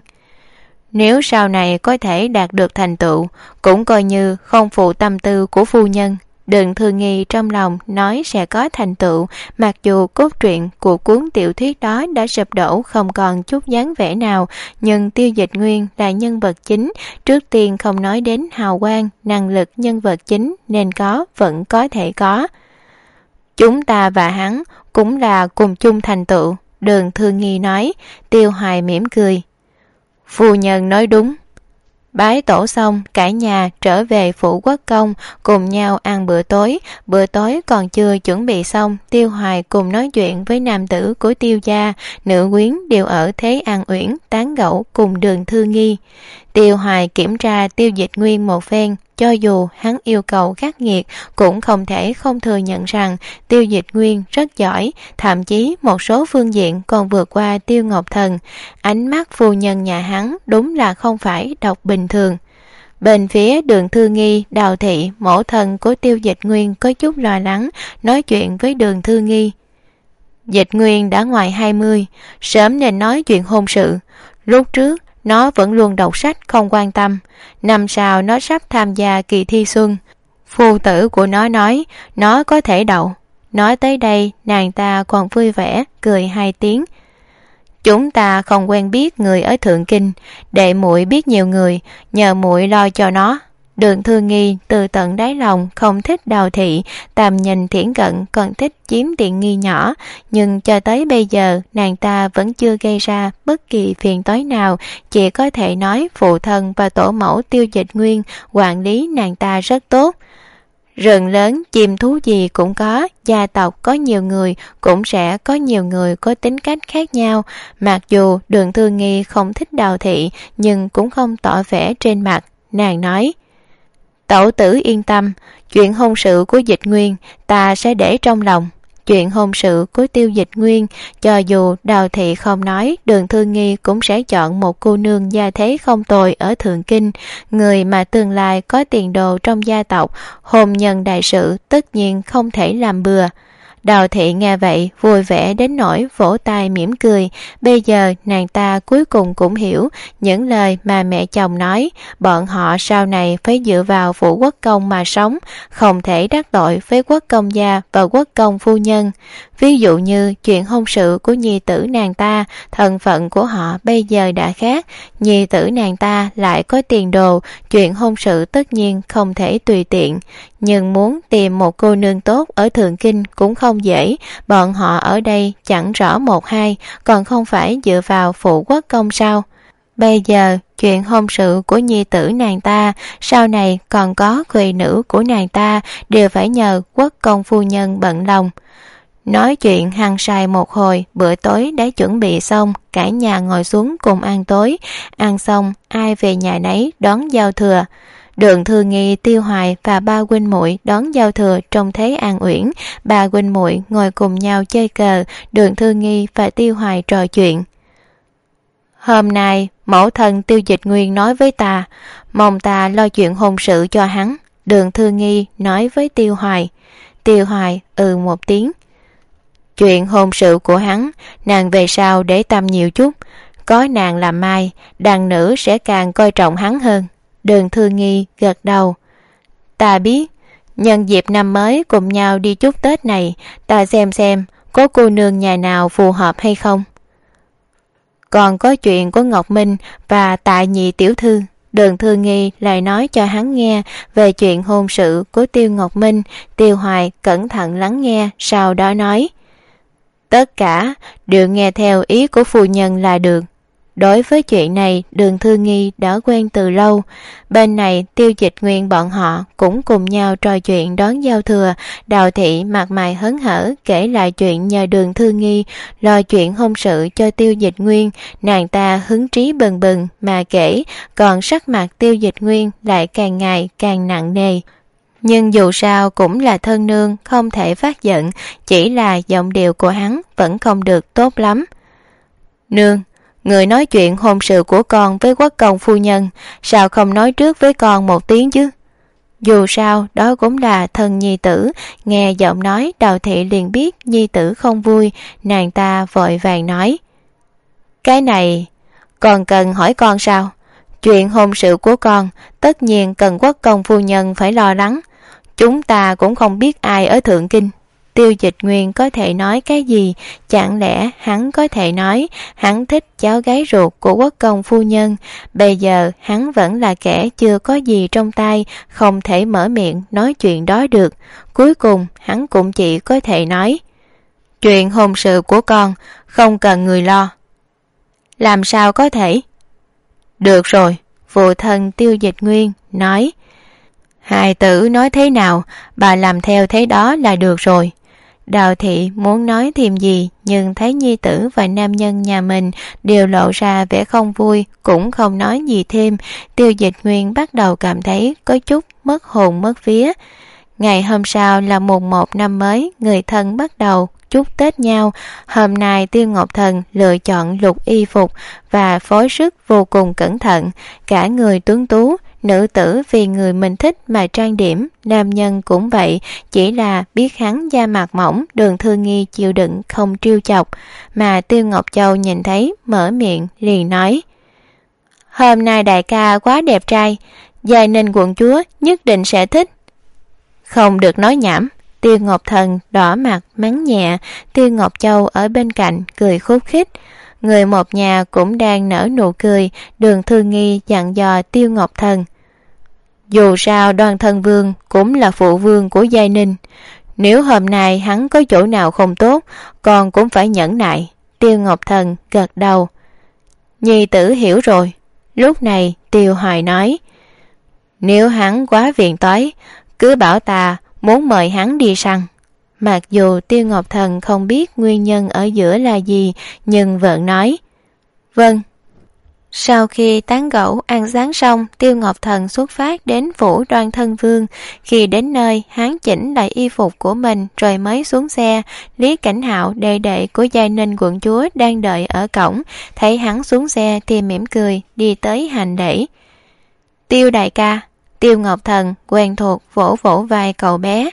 Nếu sau này có thể đạt được thành tựu, cũng coi như không phụ tâm tư của phu nhân. Đường Thư Nghi trong lòng nói sẽ có thành tựu, mặc dù cốt truyện của cuốn tiểu thuyết đó đã sụp đổ không còn chút dáng vẻ nào, nhưng Tiêu Dịch Nguyên là nhân vật chính, trước tiên không nói đến hào quang, năng lực nhân vật chính nên có vẫn có thể có. Chúng ta và hắn cũng là cùng chung thành tựu, Đường Thư Nghi nói. Tiêu Hoài mỉm cười. Phu nhân nói đúng. Bái tổ xong, cả nhà trở về phủ quốc công, cùng nhau ăn bữa tối. Bữa tối còn chưa chuẩn bị xong, Tiêu Hoài cùng nói chuyện với nam tử của Tiêu gia, nữ quyến đều ở thế an uyển, tán gẫu cùng Đường Thư Nghi. Tiêu Hoài kiểm tra Tiêu Dịch Nguyên một phen, cho dù hắn yêu cầu khắc nghiệt, cũng không thể không thừa nhận rằng Tiêu Dịch Nguyên rất giỏi, thậm chí một số phương diện còn vượt qua Tiêu Ngọc Thần. Ánh mắt phu nhân nhà hắn đúng là không phải độc bình thường. Bên phía Đường Thư Nghi, Đào thị, mẫu thân của Tiêu Dịch Nguyên có chút lo lắng, nói chuyện với Đường Thư Nghi. Dịch Nguyên đã ngoài hai mươi, sớm nên nói chuyện hôn sự. Lúc trước nó vẫn luôn đọc sách không quan tâm. Năm sau nó sắp tham gia kỳ thi xuân. Phu tử của nó nói nó có thể đậu. Nói tới đây nàng ta còn vui vẻ cười hai tiếng. Chúng ta không quen biết người ở Thượng Kinh, đệ muội biết nhiều người, nhờ muội lo cho nó. Đường Thư Nghi từ tận đáy lòng không thích Đào thị, tầm nhìn thiển cận, còn thích chiếm tiện nghi nhỏ, nhưng cho tới bây giờ nàng ta vẫn chưa gây ra bất kỳ phiền toái nào, chỉ có thể nói phụ thân và tổ mẫu Tiêu Dịch Nguyên quản lý nàng ta rất tốt. Rừng lớn chim thú gì cũng có, gia tộc có nhiều người cũng sẽ có nhiều người có tính cách khác nhau. Mặc dù Đường Thư Nghi không thích Đào thị, nhưng cũng không tỏ vẻ trên mặt. Nàng nói: Tẩu tử yên tâm, chuyện hôn sự của Dịch Nguyên ta sẽ để trong lòng. Chuyện hôn sự của Tiêu Dịch Nguyên, cho dù Đào thị không nói, Đường Thư Nghi cũng sẽ chọn một cô nương gia thế không tồi ở Thượng Kinh, người mà tương lai có tiền đồ trong gia tộc, hôn nhân đại sự tất nhiên không thể làm bừa. Đào thị nghe vậy vui vẻ đến nỗi vỗ tay mỉm cười. Bây giờ nàng ta cuối cùng cũng hiểu những lời mà mẹ chồng nói, bọn họ sau này phải dựa vào phủ quốc công mà sống, không thể đắc tội với quốc công gia và quốc công phu nhân. Ví dụ như chuyện hôn sự của nhi tử nàng ta, thân phận của họ bây giờ đã khác, nhi tử nàng ta lại có tiền đồ, chuyện hôn sự tất nhiên không thể tùy tiện. Nhưng muốn tìm một cô nương tốt ở Thượng Kinh cũng không dễ, bọn họ ở đây chẳng rõ một hai, còn không phải dựa vào phụ quốc công sao? Bây giờ chuyện hôn sự của nhi tử nàng ta, sau này còn có quỳ nữ của nàng ta, đều phải nhờ quốc công phu nhân bận lòng. Nói chuyện hăng say một hồi, bữa tối đã chuẩn bị xong, cả nhà ngồi xuống cùng ăn tối. Ăn xong, ai về nhà nấy đón giao thừa. Đường Thư Nghi, Tiêu Hoài và ba huynh muội đón giao thừa trong thế an uyển. Ba huynh muội ngồi cùng nhau chơi cờ, Đường Thư Nghi và Tiêu Hoài trò chuyện. Hôm nay mẫu thân Tiêu Dịch Nguyên nói với ta, mong ta lo chuyện hôn sự cho hắn. Đường Thư Nghi nói với Tiêu Hoài. Tiêu Hoài ừ một tiếng. Chuyện hôn sự của hắn, nàng về sau để tâm nhiều chút. Có nàng làm mai, đàn nữ sẽ càng coi trọng hắn hơn. Đường Thư Nghi gật đầu. Ta biết, nhân dịp năm mới cùng nhau đi chúc Tết này, ta xem xem có cô nương nhà nào phù hợp hay không. Còn có chuyện của Ngọc Minh và Tạ nhị tiểu thư. Đường Thư Nghi lại nói cho hắn nghe về chuyện hôn sự của Tiêu Ngọc Minh. Tiêu Hoài cẩn thận lắng nghe, sau đó nói: tất cả đều nghe theo ý của phu nhân là được. Đối với chuyện này, Đường Thư Nghi đã quen từ lâu. Bên này Tiêu Dịch Nguyên bọn họ cũng cùng nhau trò chuyện đón giao thừa. Đào Thị mặt mày hớn hở kể lại chuyện nhờ Đường Thư Nghi lo chuyện hôn sự cho Tiêu Dịch Nguyên. Nàng ta hứng trí bừng bừng mà kể, còn sắc mặt Tiêu Dịch Nguyên lại càng ngày càng nặng nề. Nhưng dù sao cũng là thân nương, không thể phát giận, chỉ là giọng điệu của hắn vẫn không được tốt lắm. Nương, người nói chuyện hôn sự của con với Quốc công phu nhân, sao không nói trước với con một tiếng chứ? Dù sao đó cũng là thân nhi tử. Nghe giọng nói, Đào Thị liền biết nhi tử không vui. Nàng ta vội vàng nói: cái này còn cần hỏi con sao? Chuyện hôn sự của con tất nhiên cần Quốc công phu nhân phải lo lắng. Chúng ta cũng không biết ai ở Thượng Kinh. Tiêu Dịch Nguyên có thể nói cái gì? Chẳng lẽ hắn có thể nói hắn thích cháu gái ruột của Quốc công phu nhân? Bây giờ hắn vẫn là kẻ chưa có gì trong tay, không thể mở miệng nói chuyện đó được. Cuối cùng hắn cũng chỉ có thể nói: chuyện hôn sự của con không cần người lo. Làm sao có thể? Được rồi, phụ thân Tiêu Dịch Nguyên nói: hài tử nói thế nào, bà làm theo thế đó là được rồi. Đào Thị muốn nói thêm gì, nhưng thấy nhi tử và nam nhân nhà mình đều lộ ra vẻ không vui, cũng không nói gì thêm. Tiêu Dịch Nguyên bắt đầu cảm thấy có chút mất hồn mất vía. Ngày hôm sau là mùng một năm mới, người thân bắt đầu chúc Tết nhau. Hôm nay Tiêu Ngọc Thần lựa chọn lục y phục và phối sức vô cùng cẩn thận, cả người tuấn tú. Nữ tử vì người mình thích mà trang điểm, nam nhân cũng vậy, chỉ là biết hắn da mặt mỏng. Đường Thư Nghi chịu đựng không trêu chọc, mà Tiêu Ngọc Châu nhìn thấy mở miệng liền nói: hôm nay đại ca quá đẹp trai, Giai Ninh quận chúa nhất định sẽ thích. Không được nói nhảm. Tiêu Ngọc Thần đỏ mặt mắng nhẹ. Tiêu Ngọc Châu ở bên cạnh cười khúc khích. Người một nhà cũng đang nở nụ cười. Đường Thư Nghi dặn dò Tiêu Ngọc Thần: dù sao Đoan Thân Vương cũng là phụ vương của Giai Ninh, nếu hôm nay hắn có chỗ nào không tốt, con cũng phải nhẫn nại. Tiêu Ngọc Thần gật đầu: nhi tử hiểu rồi. Lúc này Tiêu Hoài nói: nếu hắn quá phiền toái, cứ bảo ta muốn mời hắn đi săn. Mặc dù Tiêu Ngọc Thần không biết nguyên nhân ở giữa là gì, nhưng vẫn nói: vâng. Sau khi tán gẫu ăn sáng xong, Tiêu Ngọc Thần xuất phát đến phủ Đoan Thân Vương. Khi đến nơi, hắn chỉnh lại y phục của mình rồi mới xuống xe. Lý Cảnh Hạo, đệ đệ của Giai Ninh quận chúa, đang đợi ở cổng. Thấy hắn xuống xe thì mỉm cười đi tới hành lễ. Tiêu đại ca. Tiêu Ngọc Thần quen thuộc vỗ vỗ vai cậu bé.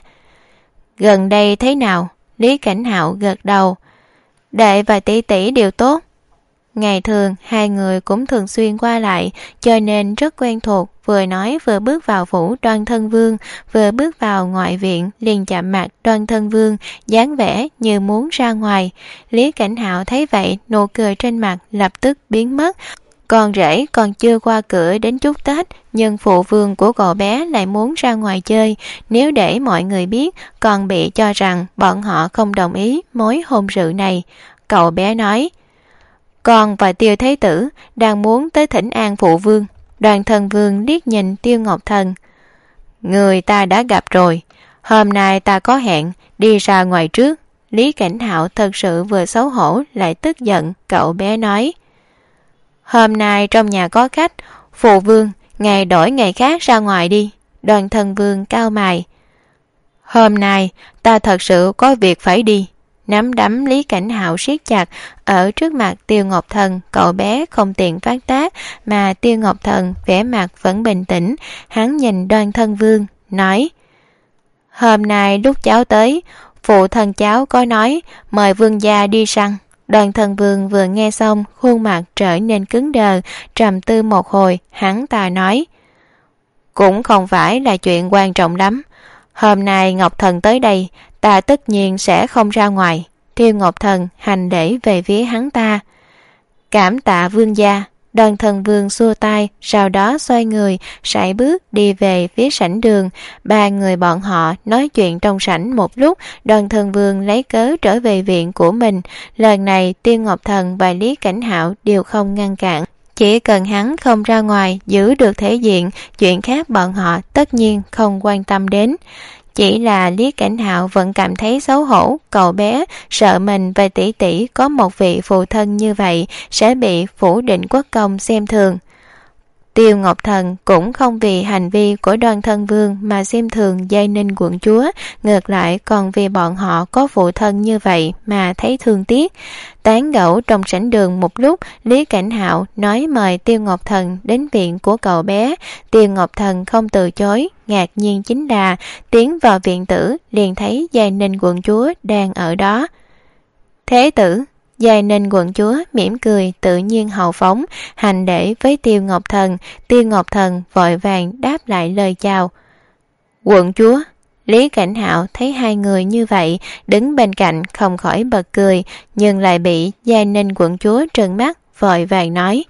Gần đây thế nào? Lý Cảnh Hạo gật đầu. Đệ và tỷ tỷ đều tốt. Ngày thường hai người cũng thường xuyên qua lại, cho nên rất quen thuộc. Vừa nói vừa bước vào phủ Đoan Thân Vương, vừa bước vào ngoại viện liền chạm mặt Đoan Thân Vương, dáng vẻ như muốn ra ngoài. Lý Cảnh Hạo thấy vậy, nụ cười trên mặt lập tức biến mất. Con rể còn chưa qua cửa đến chúc Tết, nhưng phụ vương của cậu bé lại muốn ra ngoài chơi. Nếu để mọi người biết, còn bị cho rằng bọn họ không đồng ý mối hôn sự này. Cậu bé nói: con và Tiêu Thái Tử đang muốn tới thỉnh an phụ vương. Đoan Thân Vương liếc nhìn Tiêu Ngọc Thần: người ta đã gặp rồi, hôm nay ta có hẹn, đi ra ngoài trước. Lý Cảnh Hạo thật sự vừa xấu hổ lại tức giận. Cậu bé nói: hôm nay trong nhà có khách, phụ vương, ngài đổi ngày khác ra ngoài đi. Đoan Thân Vương cau mày: hôm nay ta thật sự có việc phải đi. Nắm đấm Lý Cảnh Hạo siết chặt. Ở trước mặt Tiêu Ngọc Thần, cậu bé không tiện phát tác, mà Tiêu Ngọc Thần vẻ mặt vẫn bình tĩnh. Hắn nhìn Đoan Thân Vương nói: hôm nay lúc cháu tới, phụ thân cháu có nói mời vương gia đi săn. Đoan Thân Vương vừa nghe xong, khuôn mặt trở nên cứng đờ, trầm tư một hồi, hắn ta nói: cũng không phải là chuyện quan trọng lắm. Hôm nay Ngọc Thần tới đây, ta tất nhiên sẽ không ra ngoài. Tiêu Ngọc Thần hành lễ về phía hắn ta: cảm tạ vương gia. Đoàn Thần Vương xua tay, sau đó xoay người, sải bước đi về phía sảnh đường. Ba người bọn họ nói chuyện trong sảnh một lúc, Đoàn Thần Vương lấy cớ trở về viện của mình. Lần này Tiêu Ngọc Thần và Lý Cảnh Hạo đều không ngăn cản. Chỉ cần hắn không ra ngoài giữ được thể diện, chuyện khác bọn họ tất nhiên không quan tâm đến. Chỉ là Lý Cảnh Hạo vẫn cảm thấy xấu hổ, cậu bé sợ mình và tỷ tỷ có một vị phụ thân như vậy sẽ bị Phủ Định Quốc Công xem thường. Tiêu Ngọc Thần cũng không vì hành vi của Đoàn Thân Vương mà xem thường Giai Ninh quận chúa, ngược lại còn vì bọn họ có phụ thân như vậy mà thấy thương tiếc. Tán gẫu trong sảnh đường một lúc, Lý Cảnh Hạo nói mời Tiêu Ngọc Thần đến viện của cậu bé. Tiêu Ngọc Thần không từ chối, ngạc nhiên chính là tiến vào viện tử liền thấy Giai Ninh quận chúa đang ở đó. Thế tử. Giai Ninh quận chúa mỉm cười tự nhiên hào phóng, hành lễ với Tiêu Ngọc Thần. Tiêu Ngọc Thần vội vàng đáp lại lời chào. Quận chúa. Lý Cảnh Hạo thấy hai người như vậy, đứng bên cạnh không khỏi bật cười, nhưng lại bị Giai Ninh quận chúa trừng mắt, vội vàng nói.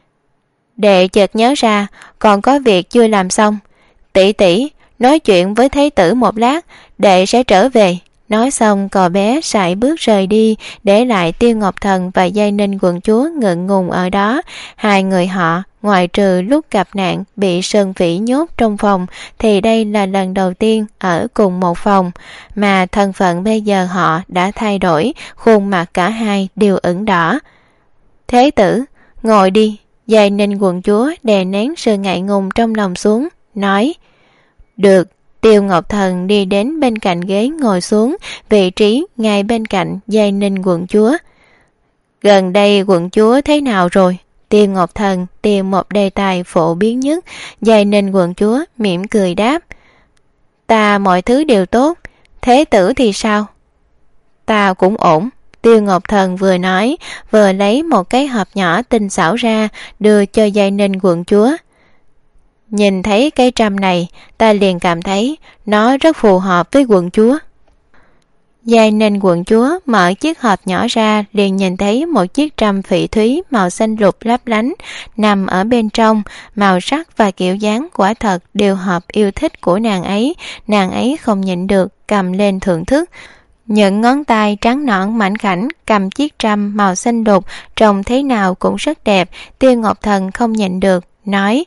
Đệ chợt nhớ ra, còn có việc chưa làm xong. Tỷ tỷ, nói chuyện với thái tử một lát, đệ sẽ trở về. Nói xong cậu bé sải bước rời đi, để lại Tiêu Ngọc Thần và Giai Ninh quận chúa ngượng ngùng ở đó. Hai người họ, ngoại trừ lúc gặp nạn bị Sơn Vĩ nhốt trong phòng, thì đây là lần đầu tiên ở cùng một phòng, mà thân phận bây giờ họ đã thay đổi, khuôn mặt cả hai đều ửng đỏ. Thế tử, ngồi đi. Giai Ninh quận chúa đè nén sự ngại ngùng trong lòng xuống, nói. Được. Tiêu Ngọc Thần đi đến bên cạnh ghế ngồi xuống, vị trí ngay bên cạnh Giai Ninh quận chúa. Gần đây quận chúa thế nào rồi? Tiêu Ngọc Thần tìm một đề tài phổ biến nhất. Giai Ninh quận chúa mỉm cười đáp. Ta mọi thứ đều tốt, thế tử thì sao? Ta cũng ổn. Tiêu Ngọc Thần vừa nói, vừa lấy một cái hộp nhỏ tinh xảo ra, đưa cho Giai Ninh quận chúa. Nhìn thấy cây trầm này, ta liền cảm thấy nó rất phù hợp với quận chúa. Giai Ninh quận chúa mở chiếc hộp nhỏ ra, liền nhìn thấy một chiếc trầm phỉ thúy màu xanh lục lấp lánh nằm ở bên trong. Màu sắc và kiểu dáng quả thật đều hợp yêu thích của nàng ấy. Nàng ấy không nhịn được cầm lên thưởng thức. Những ngón tay trắng nõn mảnh khảnh cầm chiếc trầm màu xanh lục, trông thế nào cũng rất đẹp. Tiêu Ngọc Thần không nhịn được, nói.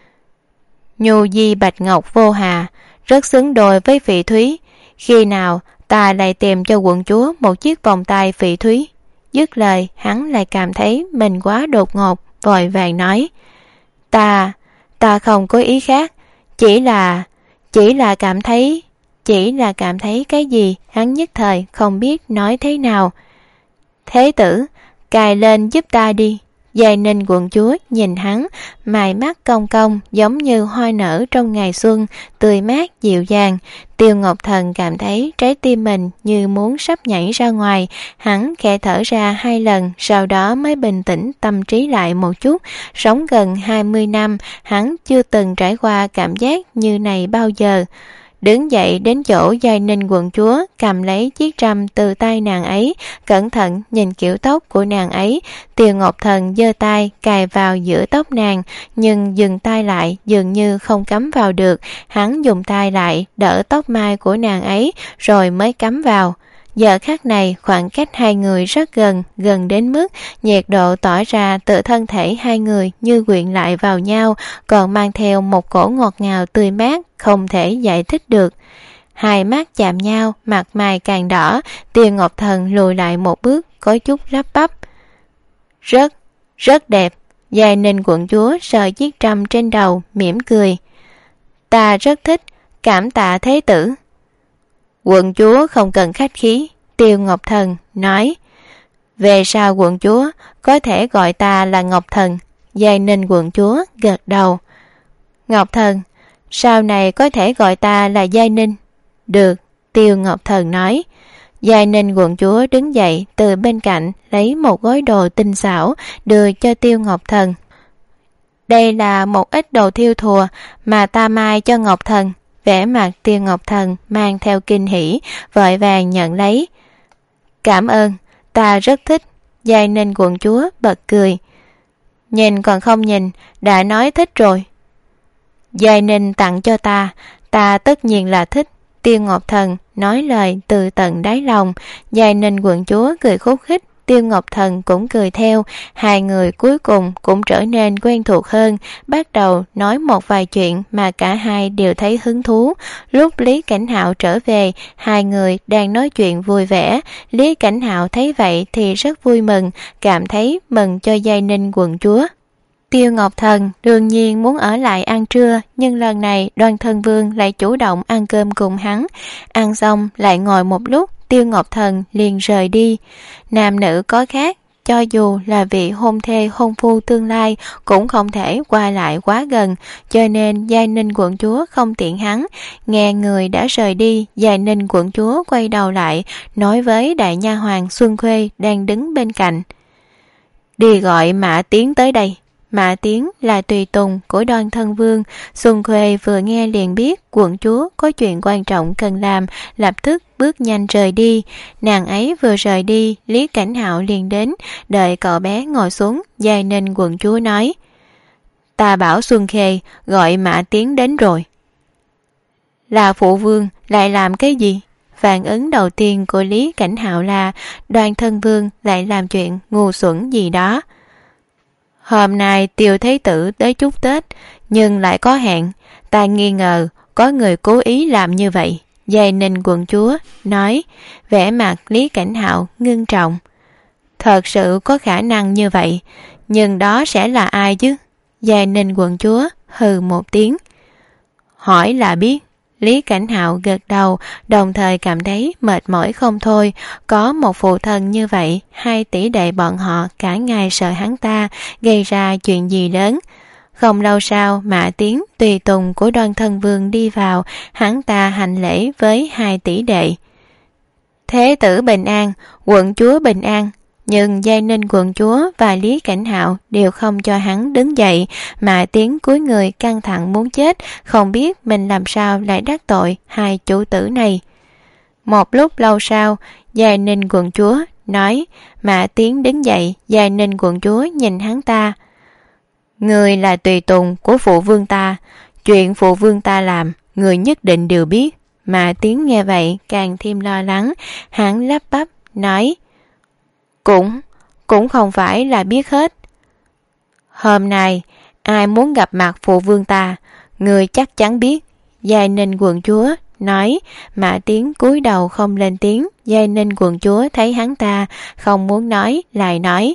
Nhu di bạch ngọc vô hà, rất xứng đôi với phỉ thúy. Khi nào ta lại tìm cho quận chúa một chiếc vòng tay phỉ thúy? Dứt lời, hắn lại cảm thấy mình quá đột ngột, vội vàng nói. Ta, ta không có ý khác, chỉ là, chỉ là cảm thấy, chỉ là cảm thấy cái gì, hắn nhất thời không biết nói thế nào. Thế tử, cài lên giúp ta đi. Giai Ninh quận chúa nhìn hắn, mày mắt cong cong giống như hoa nở trong ngày xuân, tươi mát dịu dàng. Tiêu Ngọc Thần cảm thấy trái tim mình như muốn sắp nhảy ra ngoài. Hắn khẽ thở ra hai lần, sau đó mới bình tĩnh tâm trí lại một chút. Sống gần hai mươi năm, hắn chưa từng trải qua cảm giác như này bao giờ. Đứng dậy đến chỗ Giai Ninh quận chúa, cầm lấy chiếc trầm từ tay nàng ấy, cẩn thận nhìn kiểu tóc của nàng ấy. Tiêu Ngọc Thần giơ tay cài vào giữa tóc nàng, nhưng dừng tay lại, dường như không cắm vào được. Hắn dùng tay lại đỡ tóc mai của nàng ấy, rồi mới cắm vào. Giờ khắc này khoảng cách hai người rất gần, gần đến mức nhiệt độ tỏ ra tự thân thể hai người như quyện lại vào nhau, còn mang theo một cổ ngọt ngào tươi mát không thể giải thích được. Hai mắt chạm nhau, mặt mày càng đỏ. Tiêu Ngọc Thần lùi lại một bước, có chút lắp bắp. Rất, rất đẹp. Giai Ninh quận chúa sờ chiếc trầm trên đầu, mỉm cười. Ta rất thích, cảm tạ thế tử. Quận chúa không cần khách khí. Tiêu Ngọc Thần nói. Về sau quận chúa có thể gọi ta là Ngọc Thần. Giai Ninh quận chúa gật đầu. Ngọc Thần, sau này có thể gọi ta là Giai Ninh. Được. Tiêu Ngọc Thần nói. Giai Ninh quận chúa đứng dậy từ bên cạnh, lấy một gói đồ tinh xảo đưa cho Tiêu Ngọc Thần. Đây là một ít đồ thiêu thùa mà ta mai cho Ngọc Thần. Vẻ mặt Tiêu Ngọc Thần mang theo kinh hỉ, vội vàng nhận lấy. Cảm ơn, ta rất thích. Giai Ninh quận chúa bật cười. Nhìn còn không nhìn, đã nói thích rồi. Giai Ninh tặng cho ta, ta tất nhiên là thích. Tiêu Ngọc Thần nói lời từ tận đáy lòng. Giai Ninh quận chúa cười khúc khích, Tiêu Ngọc Thần cũng cười theo. Hai người cuối cùng cũng trở nên quen thuộc hơn, bắt đầu nói một vài chuyện mà cả hai đều thấy hứng thú. Lúc Lý Cảnh Hạo trở về, hai người đang nói chuyện vui vẻ. Lý Cảnh Hạo thấy vậy thì rất vui mừng, cảm thấy mừng cho Giai Ninh quận chúa. Tiêu Ngọc Thần đương nhiên muốn ở lại ăn trưa, nhưng lần này Đoan Thân Vương lại chủ động ăn cơm cùng hắn. Ăn xong lại ngồi một lúc, Tiêu Ngọc Thần liền rời đi. Nam nữ có khác, cho dù là vị hôn thê hôn phu tương lai cũng không thể qua lại quá gần, cho nên Giai Ninh quận chúa không tiện hắn. Nghe người đã rời đi, Giai Ninh quận chúa quay đầu lại, nói với đại nha hoàn Xuân Khuê đang đứng bên cạnh: đi gọi Mã Tiến tới đây. Mã Tiến là tùy tùng của Đoan Thân Vương. Xuân Khuê vừa nghe liền biết quận chúa có chuyện quan trọng cần làm, lập tức bước nhanh rời đi. Nàng ấy vừa rời đi, Lý Cảnh Hạo liền đến, đợi cậu bé ngồi xuống. Giai Ninh quận chúa nói: ta bảo Xuân Khê gọi Mã Tiến đến rồi. Là phụ vương lại làm cái gì? Phản ứng đầu tiên của Lý Cảnh Hạo là Đoan Thân Vương lại làm chuyện ngu xuẩn gì đó. Hôm nay Tiêu Thế Tử tới chúc Tết, nhưng lại có hẹn, ta nghi ngờ có người cố ý làm như vậy. Giai Ninh quận chúa nói, vẻ mặt Lý Cảnh Hạo ngưng trọng. Thật sự có khả năng như vậy, nhưng đó sẽ là ai chứ? Giai Ninh quận chúa hừ một tiếng. Hỏi là biết. Lý Cảnh Hạo gật đầu, đồng thời cảm thấy mệt mỏi không thôi. Có một phụ thân như vậy, hai tỷ đệ bọn họ cả ngày sợ hắn ta gây ra chuyện gì lớn. Không lâu sau, Mã Tiến tùy tùng của Đoan Thân Vương đi vào, hắn ta hành lễ với hai tỷ đệ. Thế tử bình an, quận chúa bình an. Nhưng Giai Ninh quận chúa và Lý Cảnh Hạo đều không cho hắn đứng dậy, mà Tiến cúi người căng thẳng muốn chết, không biết mình làm sao lại đắc tội hai chủ tử này. Một lúc lâu sau, Giai Ninh quận chúa nói, mà Tiến đứng dậy. Giai Ninh quận chúa nhìn hắn ta. Người là tùy tùng của phụ vương ta, chuyện phụ vương ta làm, người nhất định đều biết. Mà Tiến nghe vậy càng thêm lo lắng, hắn lắp bắp nói, Cũng, cũng không phải là biết hết. Hôm nay, ai muốn gặp mặt phụ vương ta, người chắc chắn biết. Giai Ninh quận chúa nói, mà Tiến cúi đầu không lên tiếng. Giai Ninh quận chúa thấy hắn ta không muốn nói, lại nói,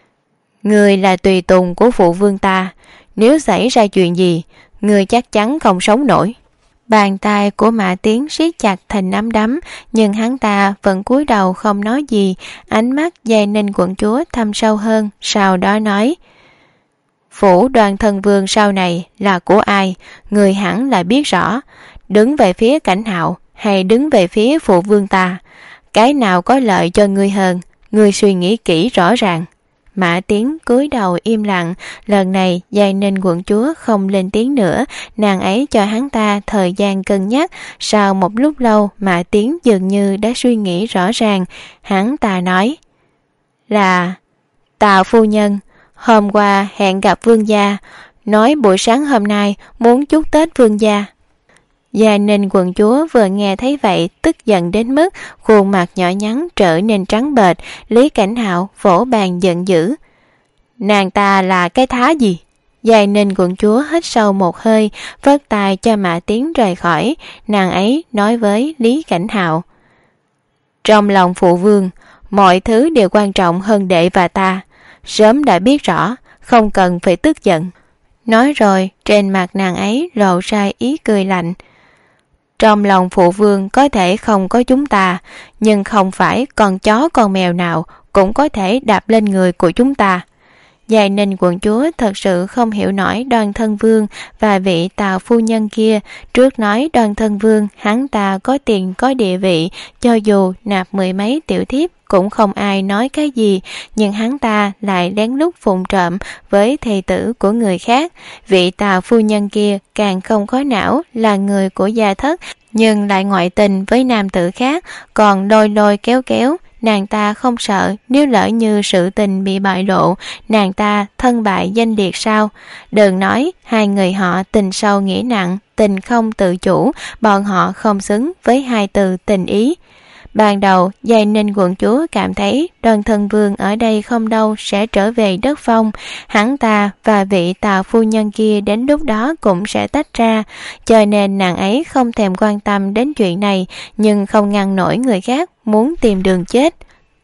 người là tùy tùng của phụ vương ta, nếu xảy ra chuyện gì, người chắc chắn không sống nổi. Bàn tay của Mã Tiến siết chặt thành nắm đấm, nhưng hắn ta vẫn cúi đầu không nói gì. Ánh mắt Giai Ninh quận chúa thâm sâu hơn, sau đó nói, phủ Đoan Thân Vương sau này là của ai, người hẳn là biết rõ. Đứng về phía Cảnh Hạo hay đứng về phía phụ vương ta, cái nào có lợi cho ngươi hơn, ngươi suy nghĩ kỹ rõ ràng. Mã Tiến cúi đầu im lặng. Lần này Giai Ninh quận chúa không lên tiếng nữa, nàng ấy cho hắn ta thời gian cân nhắc. Sau một lúc lâu, Mã Tiến dường như đã suy nghĩ rõ ràng. Hắn ta nói, là Tào phu nhân hôm qua hẹn gặp vương gia, nói buổi sáng hôm nay muốn chúc Tết vương gia. Giai Ninh quận chúa vừa nghe thấy vậy tức giận đến mức khuôn mặt nhỏ nhắn trở nên trắng bệch. Lý Cảnh Hạo vỗ bàn giận dữ, nàng ta là cái thá gì? Giai Ninh quận chúa hít sâu một hơi, vất tay cho Mã Tiến rời khỏi. Nàng ấy nói với Lý Cảnh Hạo, trong lòng phụ vương, mọi thứ đều quan trọng hơn đệ và ta. Sớm đã biết rõ, không cần phải tức giận. Nói rồi, trên mặt nàng ấy lộ ra ý cười lạnh. Trong lòng phụ vương có thể không có chúng ta, nhưng không phải con chó con mèo nào cũng có thể đạp lên người của chúng ta. Giai Ninh quận chúa thật sự không hiểu nổi Đoan Thân Vương và vị Tào phu nhân kia. Trước nói Đoan Thân Vương hắn ta có tiền có địa vị, cho dù nạp mười mấy tiểu thiếp cũng không ai nói cái gì, nhưng hắn ta lại lén lút phụng trộm với thê tử của người khác. Vị Tào phu nhân kia càng không có não, là người của gia thất nhưng lại ngoại tình với nam tử khác, còn lôi lôi kéo kéo nàng ta không sợ nếu lỡ như sự tình bị bại lộ, nàng ta thân bại danh liệt sao? Đừng nói hai người họ tình sâu nghĩa nặng, tình không tự chủ, bọn họ không xứng với hai từ tình ý. Ban đầu, Giai Ninh quận chúa cảm thấy Đoàn Thân Vương ở đây không đâu sẽ trở về đất Phong, hắn ta và vị Tào phu nhân kia đến lúc đó cũng sẽ tách ra, cho nên nàng ấy không thèm quan tâm đến chuyện này, nhưng không ngăn nổi người khác muốn tìm đường chết.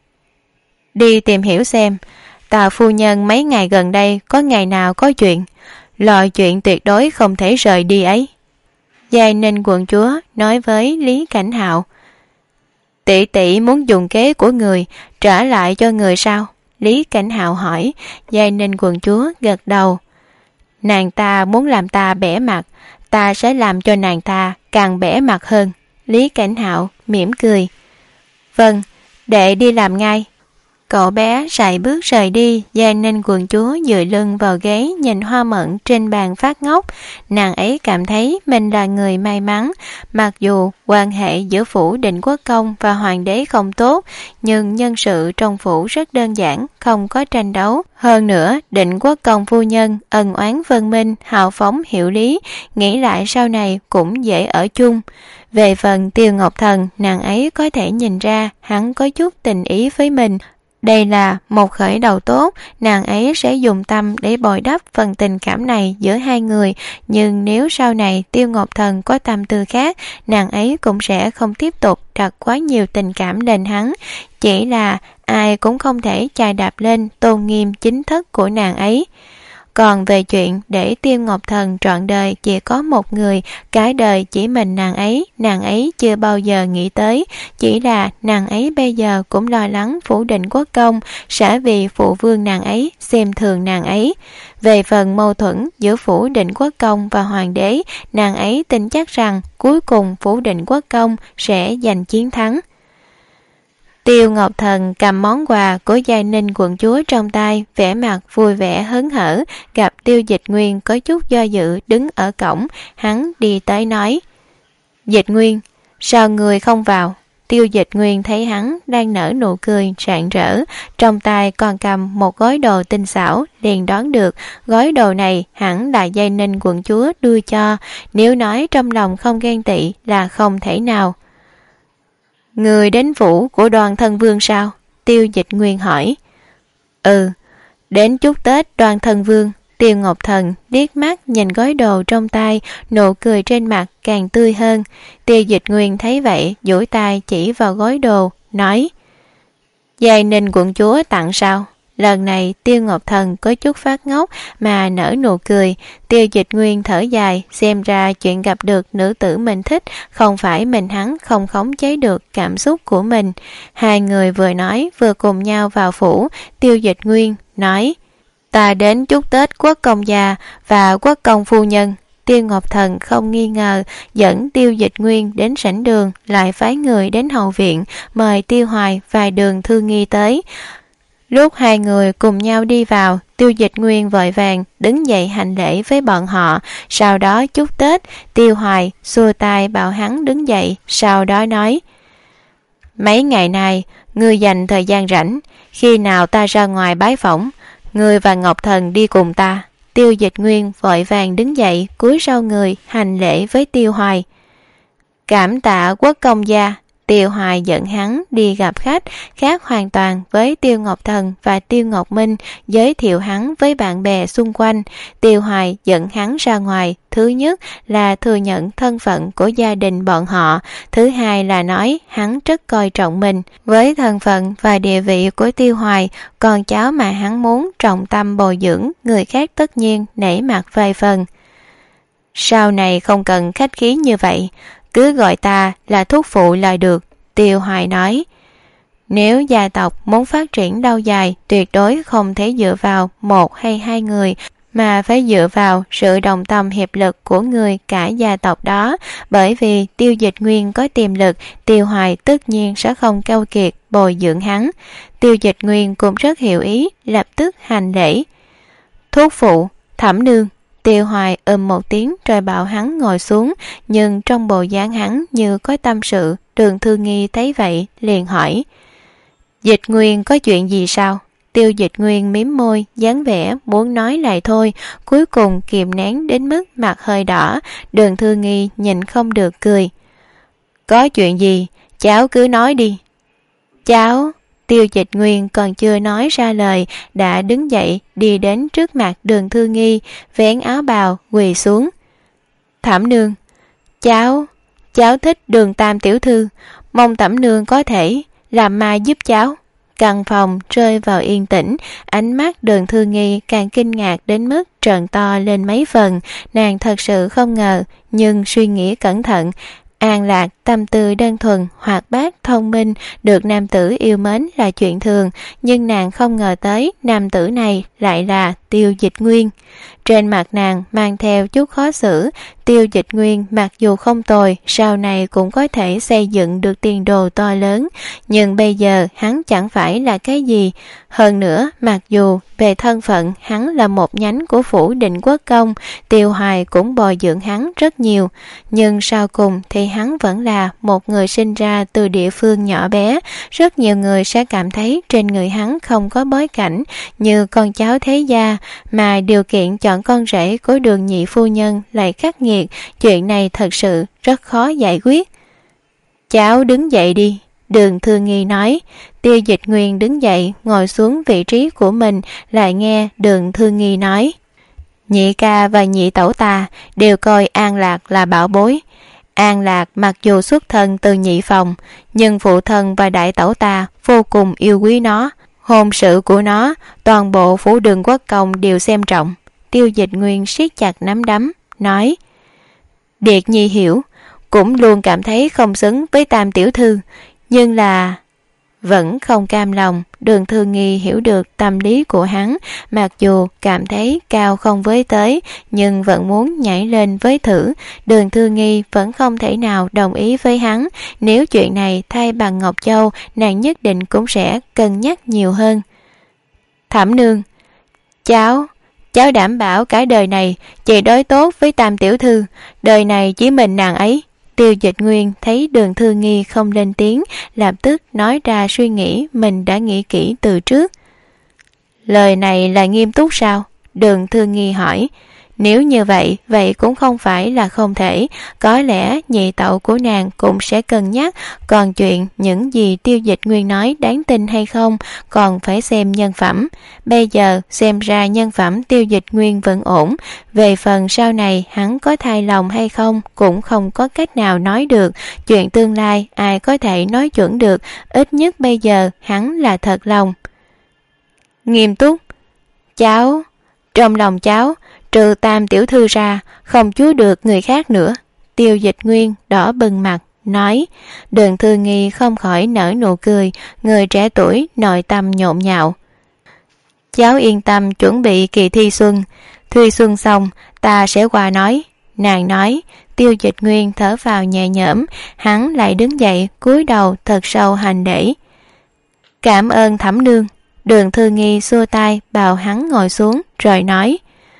Đi tìm hiểu xem, Tào phu nhân mấy ngày gần đây có ngày nào có chuyện, loại chuyện tuyệt đối không thể rời đi ấy. Giai Ninh quận chúa nói với Lý Cảnh Hạo. Tỷ tỷ muốn dùng kế của người trả lại cho người sao? Lý Cảnh Hạo hỏi. Giai Ninh quận chúa gật đầu. Nàng ta muốn làm ta bẽ mặt, ta sẽ làm cho nàng ta càng bẽ mặt hơn. Lý Cảnh Hạo mỉm cười. Vâng, đệ đi làm ngay. Cậu bé sải bước rời đi. Giai Ninh quận chúa dựa lưng vào ghế nhìn hoa mận trên bàn phát ngốc. Nàng ấy cảm thấy mình là người may mắn. Mặc dù quan hệ giữa phủ Định Quốc Công và hoàng đế không tốt, nhưng nhân sự trong phủ rất đơn giản, không có tranh đấu. Hơn nữa, Định Quốc Công phu nhân ân oán分minh, hào phóng hiểu lý, nghĩ lại sau này cũng dễ ở chung. Về phần Tiêu Ngọc Thần, nàng ấy có thể nhìn ra hắn có chút tình ý với mình. Đây là một khởi đầu tốt, nàng ấy sẽ dùng tâm để bồi đắp phần tình cảm này giữa hai người, nhưng nếu sau này Tiêu Ngọc Thần có tâm tư khác, nàng ấy cũng sẽ không tiếp tục đặt quá nhiều tình cảm lên hắn. Chỉ là ai cũng không thể chà đạp lên tôn nghiêm chính thức của nàng ấy. Còn về chuyện để Tiêu Ngọc Thần trọn đời chỉ có một người, cái đời chỉ mình nàng ấy, nàng ấy chưa bao giờ nghĩ tới. Chỉ là nàng ấy bây giờ cũng lo lắng phủ Định Quốc Công sẽ vì phụ vương nàng ấy xem thường nàng ấy. Về phần mâu thuẫn giữa phủ Định Quốc Công và hoàng đế, nàng ấy tin chắc rằng cuối cùng phủ Định Quốc Công sẽ giành chiến thắng. Tiêu Ngọc Thần cầm món quà của Giai Ninh quận chúa trong tay, vẻ mặt vui vẻ hớn hở. Gặp Tiêu Dịch Nguyên có chút do dự đứng ở cổng, hắn đi tới nói: Dịch Nguyên, sao người không vào? Tiêu Dịch Nguyên thấy hắn đang nở nụ cười rạng rỡ, trong tay còn cầm một gói đồ tinh xảo, liền đoán được gói đồ này hẳn là Giai Ninh quận chúa đưa cho, nếu nói trong lòng không ghen tị là không thể nào. Người đến phủ của Đoàn Thân Vương sao? Tiêu Dịch Nguyên hỏi. Ừ, đến chúc Tết Đoàn Thân Vương. Tiêu Ngọc Thần liếc mắt nhìn gói đồ trong tay, nụ cười trên mặt càng tươi hơn. Tiêu Dịch Nguyên thấy vậy, duỗi tay chỉ vào gói đồ, nói: Giai Ninh quận chúa tặng sao? Lần này Tiêu Ngọc Thần có chút phát ngốc mà nở nụ cười. Tiêu Dịch Nguyên thở dài, xem ra chuyện gặp được nữ tử mình thích không phải mình hắn không khống chế được cảm xúc của mình. Hai người vừa nói vừa cùng nhau vào phủ. Tiêu Dịch Nguyên nói: Ta đến chúc Tết quốc công già và quốc công phu nhân. Tiêu Ngọc Thần không nghi ngờ, dẫn Tiêu Dịch Nguyên đến sảnh đường, lại phái người đến hậu viện mời Tiêu Hoài và Đường Thư Nghi tới. Lúc hai người cùng nhau đi vào, Tiêu Dịch Nguyên vội vàng đứng dậy hành lễ với bọn họ, sau đó chúc Tết. Tiêu Hoài xua tay bảo hắn đứng dậy, sau đó nói: Mấy ngày nay, ngươi dành thời gian rảnh, khi nào ta ra ngoài bái phỏng, ngươi và Ngọc Thần đi cùng ta. Tiêu Dịch Nguyên vội vàng đứng dậy, cúi sau người hành lễ với Tiêu Hoài. Cảm tạ quốc công gia. Tiêu Hoài dẫn hắn đi gặp khách, khác hoàn toàn với Tiêu Ngọc Thần và Tiêu Ngọc Minh, giới thiệu hắn với bạn bè xung quanh. Tiêu Hoài dẫn hắn ra ngoài, thứ nhất là thừa nhận thân phận của gia đình bọn họ, thứ hai là nói hắn rất coi trọng mình. Với thân phận và địa vị của Tiêu Hoài, con cháu mà hắn muốn trọng tâm bồi dưỡng, người khác tất nhiên nể mặt vài phần. Sau này không cần khách khí như vậy, cứ gọi ta là thúc phụ là được. Tiêu Hoài nói: Nếu gia tộc muốn phát triển lâu dài, tuyệt đối không thể dựa vào một hay hai người, mà phải dựa vào sự đồng tâm hiệp lực của người cả gia tộc đó. Bởi vì Tiêu Dịch Nguyên có tiềm lực, Tiêu Hoài tất nhiên sẽ không keo kiệt bồi dưỡng hắn. Tiêu Dịch Nguyên cũng rất hiểu ý, lập tức hành lễ. Thúc phụ, Thẩm nương. Tiêu Hoài ừm một tiếng rồi bảo hắn ngồi xuống, nhưng trong bộ dáng hắn như có tâm sự. Đường Thư Nghi thấy vậy liền hỏi: Dịch Nguyên có chuyện gì sao? Tiêu Dịch Nguyên mím môi, dáng vẻ muốn nói lại thôi, cuối cùng kìm nén đến mức mặt hơi đỏ. Đường Thư Nghi nhìn không được cười. Có chuyện gì? Cháu cứ nói đi. Cháu... Tiêu Dịch Nguyên còn chưa nói ra lời đã đứng dậy đi đến trước mặt Đường Thư Nghi, vén áo bào quỳ xuống. Thẩm nương, cháu, cháu thích Đường Tam tiểu thư, mong Thẩm nương có thể làm mai giúp cháu. Căn phòng rơi vào yên tĩnh, ánh mắt Đường Thư Nghi càng kinh ngạc đến mức trợn to lên mấy phần. Nàng thật sự không ngờ, nhưng suy nghĩ cẩn thận, An Lạc tâm tư đơn thuần, hoạt bát, thông minh, được nam tử yêu mến là chuyện thường, nhưng nàng không ngờ tới nam tử này lại là Tiêu Dịch Nguyên. Trên mặt nàng mang theo chút khó xử. Tiêu Dịch Nguyên mặc dù không tồi, sau này cũng có thể xây dựng được tiền đồ to lớn, nhưng bây giờ hắn chẳng phải là cái gì. Hơn nữa, mặc dù về thân phận hắn là một nhánh của phủ Định Quốc Công, Tiêu Hoài cũng bồi dưỡng hắn rất nhiều, nhưng sau cùng thì hắn vẫn là một người sinh ra từ địa phương nhỏ bé. Rất nhiều người sẽ cảm thấy trên người hắn không có bối cảnh như con cháu thế gia, mà điều kiện chọn con rể của Đường nhị phu nhân lại khắc nghiệt. Chuyện này thật sự rất khó giải quyết. Cháu đứng dậy đi, Đường Thư Nghi nói. Tiêu Dịch Nguyên đứng dậy ngồi xuống vị trí của mình, lại nghe Đường Thư Nghi nói. Nhị ca và nhị tẩu ta đều coi An Lạc là bảo bối. An Lạc mặc dù xuất thân từ nhị phòng, nhưng phụ thân và đại tẩu ta vô cùng yêu quý nó. Hôn sự của nó, toàn bộ phủ Đường Quốc Công đều xem trọng. Tiêu Dịch Nguyên siết chặt nắm đấm, nói. Điệt Nhi hiểu, cũng luôn cảm thấy không xứng với Tam tiểu thư, nhưng là... Vẫn không cam lòng. Đường Thư Nghi hiểu được tâm lý của hắn, mặc dù cảm thấy cao không với tới, nhưng vẫn muốn nhảy lên với thử. Đường Thư Nghi vẫn không thể nào đồng ý với hắn. Nếu chuyện này thay bằng Ngọc Châu, nàng nhất định cũng sẽ cân nhắc nhiều hơn. Thẩm nương, cháu, cháu đảm bảo cả đời này chỉ đối tốt với Tam tiểu thư, đời này chỉ mình nàng ấy. Tiêu Dịch Nguyên thấy Đường Thư Nghi không lên tiếng, lập tức nói ra suy nghĩ mình đã nghĩ kỹ từ trước. Lời này là nghiêm túc sao? Đường Thư Nghi hỏi. Nếu như vậy, vậy cũng không phải là không thể. Có lẽ nhị tẩu của nàng cũng sẽ cân nhắc. Còn chuyện những gì Tiêu Dịch Nguyên nói đáng tin hay không, còn phải xem nhân phẩm. Bây giờ xem ra nhân phẩm Tiêu Dịch Nguyên vẫn ổn. Về phần sau này hắn có thay lòng hay không cũng không có cách nào nói được. Chuyện tương lai ai có thể nói chuẩn được. Ít nhất bây giờ hắn là thật lòng. Nghiêm túc. Cháu, trong lòng cháu, trừ Tam tiểu thư ra, không chứa được người khác nữa. Tiêu Dịch Nguyên đỏ bừng mặt, nói. Đường Thư Nghi không khỏi nở nụ cười, người trẻ tuổi nội tâm nhộn nhạo. Cháu yên tâm chuẩn bị kỳ thi xuân, thi xuân xong ta sẽ qua nói. Nàng nói. Tiêu Dịch Nguyên thở vào nhẹ nhõm, hắn lại đứng dậy cúi đầu thật sâu hành lễ. Cảm ơn Thẩm nương. Đường Thư Nghi xua tay bảo hắn ngồi xuống rồi nói.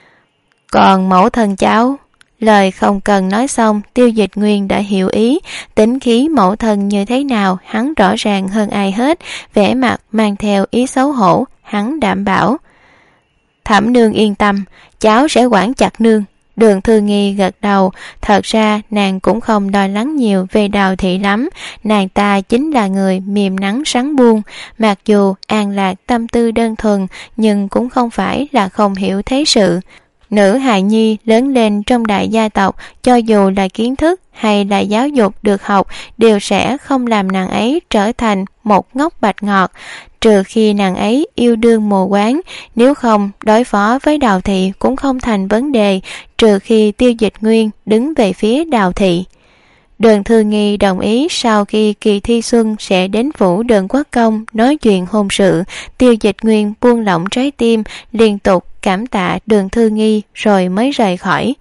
Còn mẫu thân cháu. Lời không cần nói xong, Tiêu Dịch Nguyên đã hiểu ý. Tính khí mẫu thân như thế nào hắn rõ ràng hơn ai hết. Vẻ mặt mang theo ý xấu hổ, hắn đảm bảo. Thẩm nương yên tâm, cháu sẽ quản chặt nương. Đường Thư Nghi gật đầu. Thật ra nàng cũng không lo lắng nhiều về Đào thị lắm. Nàng ta chính là người mềm nắng sáng buông. Mặc dù An Lạc tâm tư đơn thuần, nhưng cũng không phải là không hiểu thế sự. Nữ hài nhi lớn lên trong đại gia tộc, cho dù là kiến thức hay là giáo dục được học, đều sẽ không làm nàng ấy trở thành một ngốc bạch ngọt, trừ khi nàng ấy yêu đương mù quáng. Nếu không, đối phó với Đào thị cũng không thành vấn đề, trừ khi Tiêu Dịch Nguyên đứng về phía Đào thị. Đường Thư Nghi đồng ý sau khi kỳ thi xuân sẽ đến phủ Đường Quốc Công nói chuyện hôn sự. Tiêu Dịch Nguyên buông lỏng trái tim, liên tục cảm tạ Đường Thư Nghi rồi mới rời khỏi.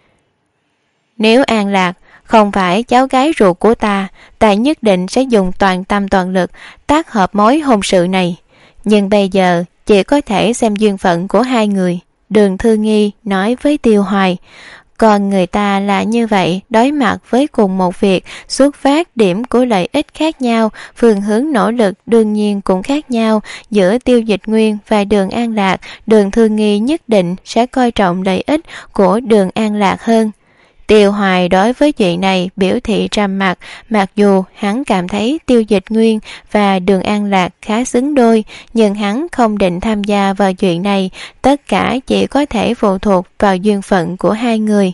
Nếu An Lạc không phải cháu gái ruột của ta, ta nhất định sẽ dùng toàn tâm toàn lực tác hợp mối hôn sự này. Nhưng bây giờ chỉ có thể xem duyên phận của hai người. Đường Thư Nghi nói với Tiêu Hoài. Còn người ta là như vậy, đối mặt với cùng một việc, xuất phát điểm của lợi ích khác nhau, phương hướng nỗ lực đương nhiên cũng khác nhau. Giữa Tiêu Dịch Nguyên và Đường An Lạc, Đường Thư Nghi nhất định sẽ coi trọng lợi ích của Đường An Lạc hơn. Tiêu Hoài đối với chuyện này biểu thị trầm mặc, mặc dù hắn cảm thấy Tiêu Dịch Nguyên và Đường An Lạc khá xứng đôi, nhưng hắn không định tham gia vào chuyện này, tất cả chỉ có thể phụ thuộc vào duyên phận của hai người.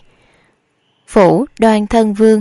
Phủ Đoan Thân Vương.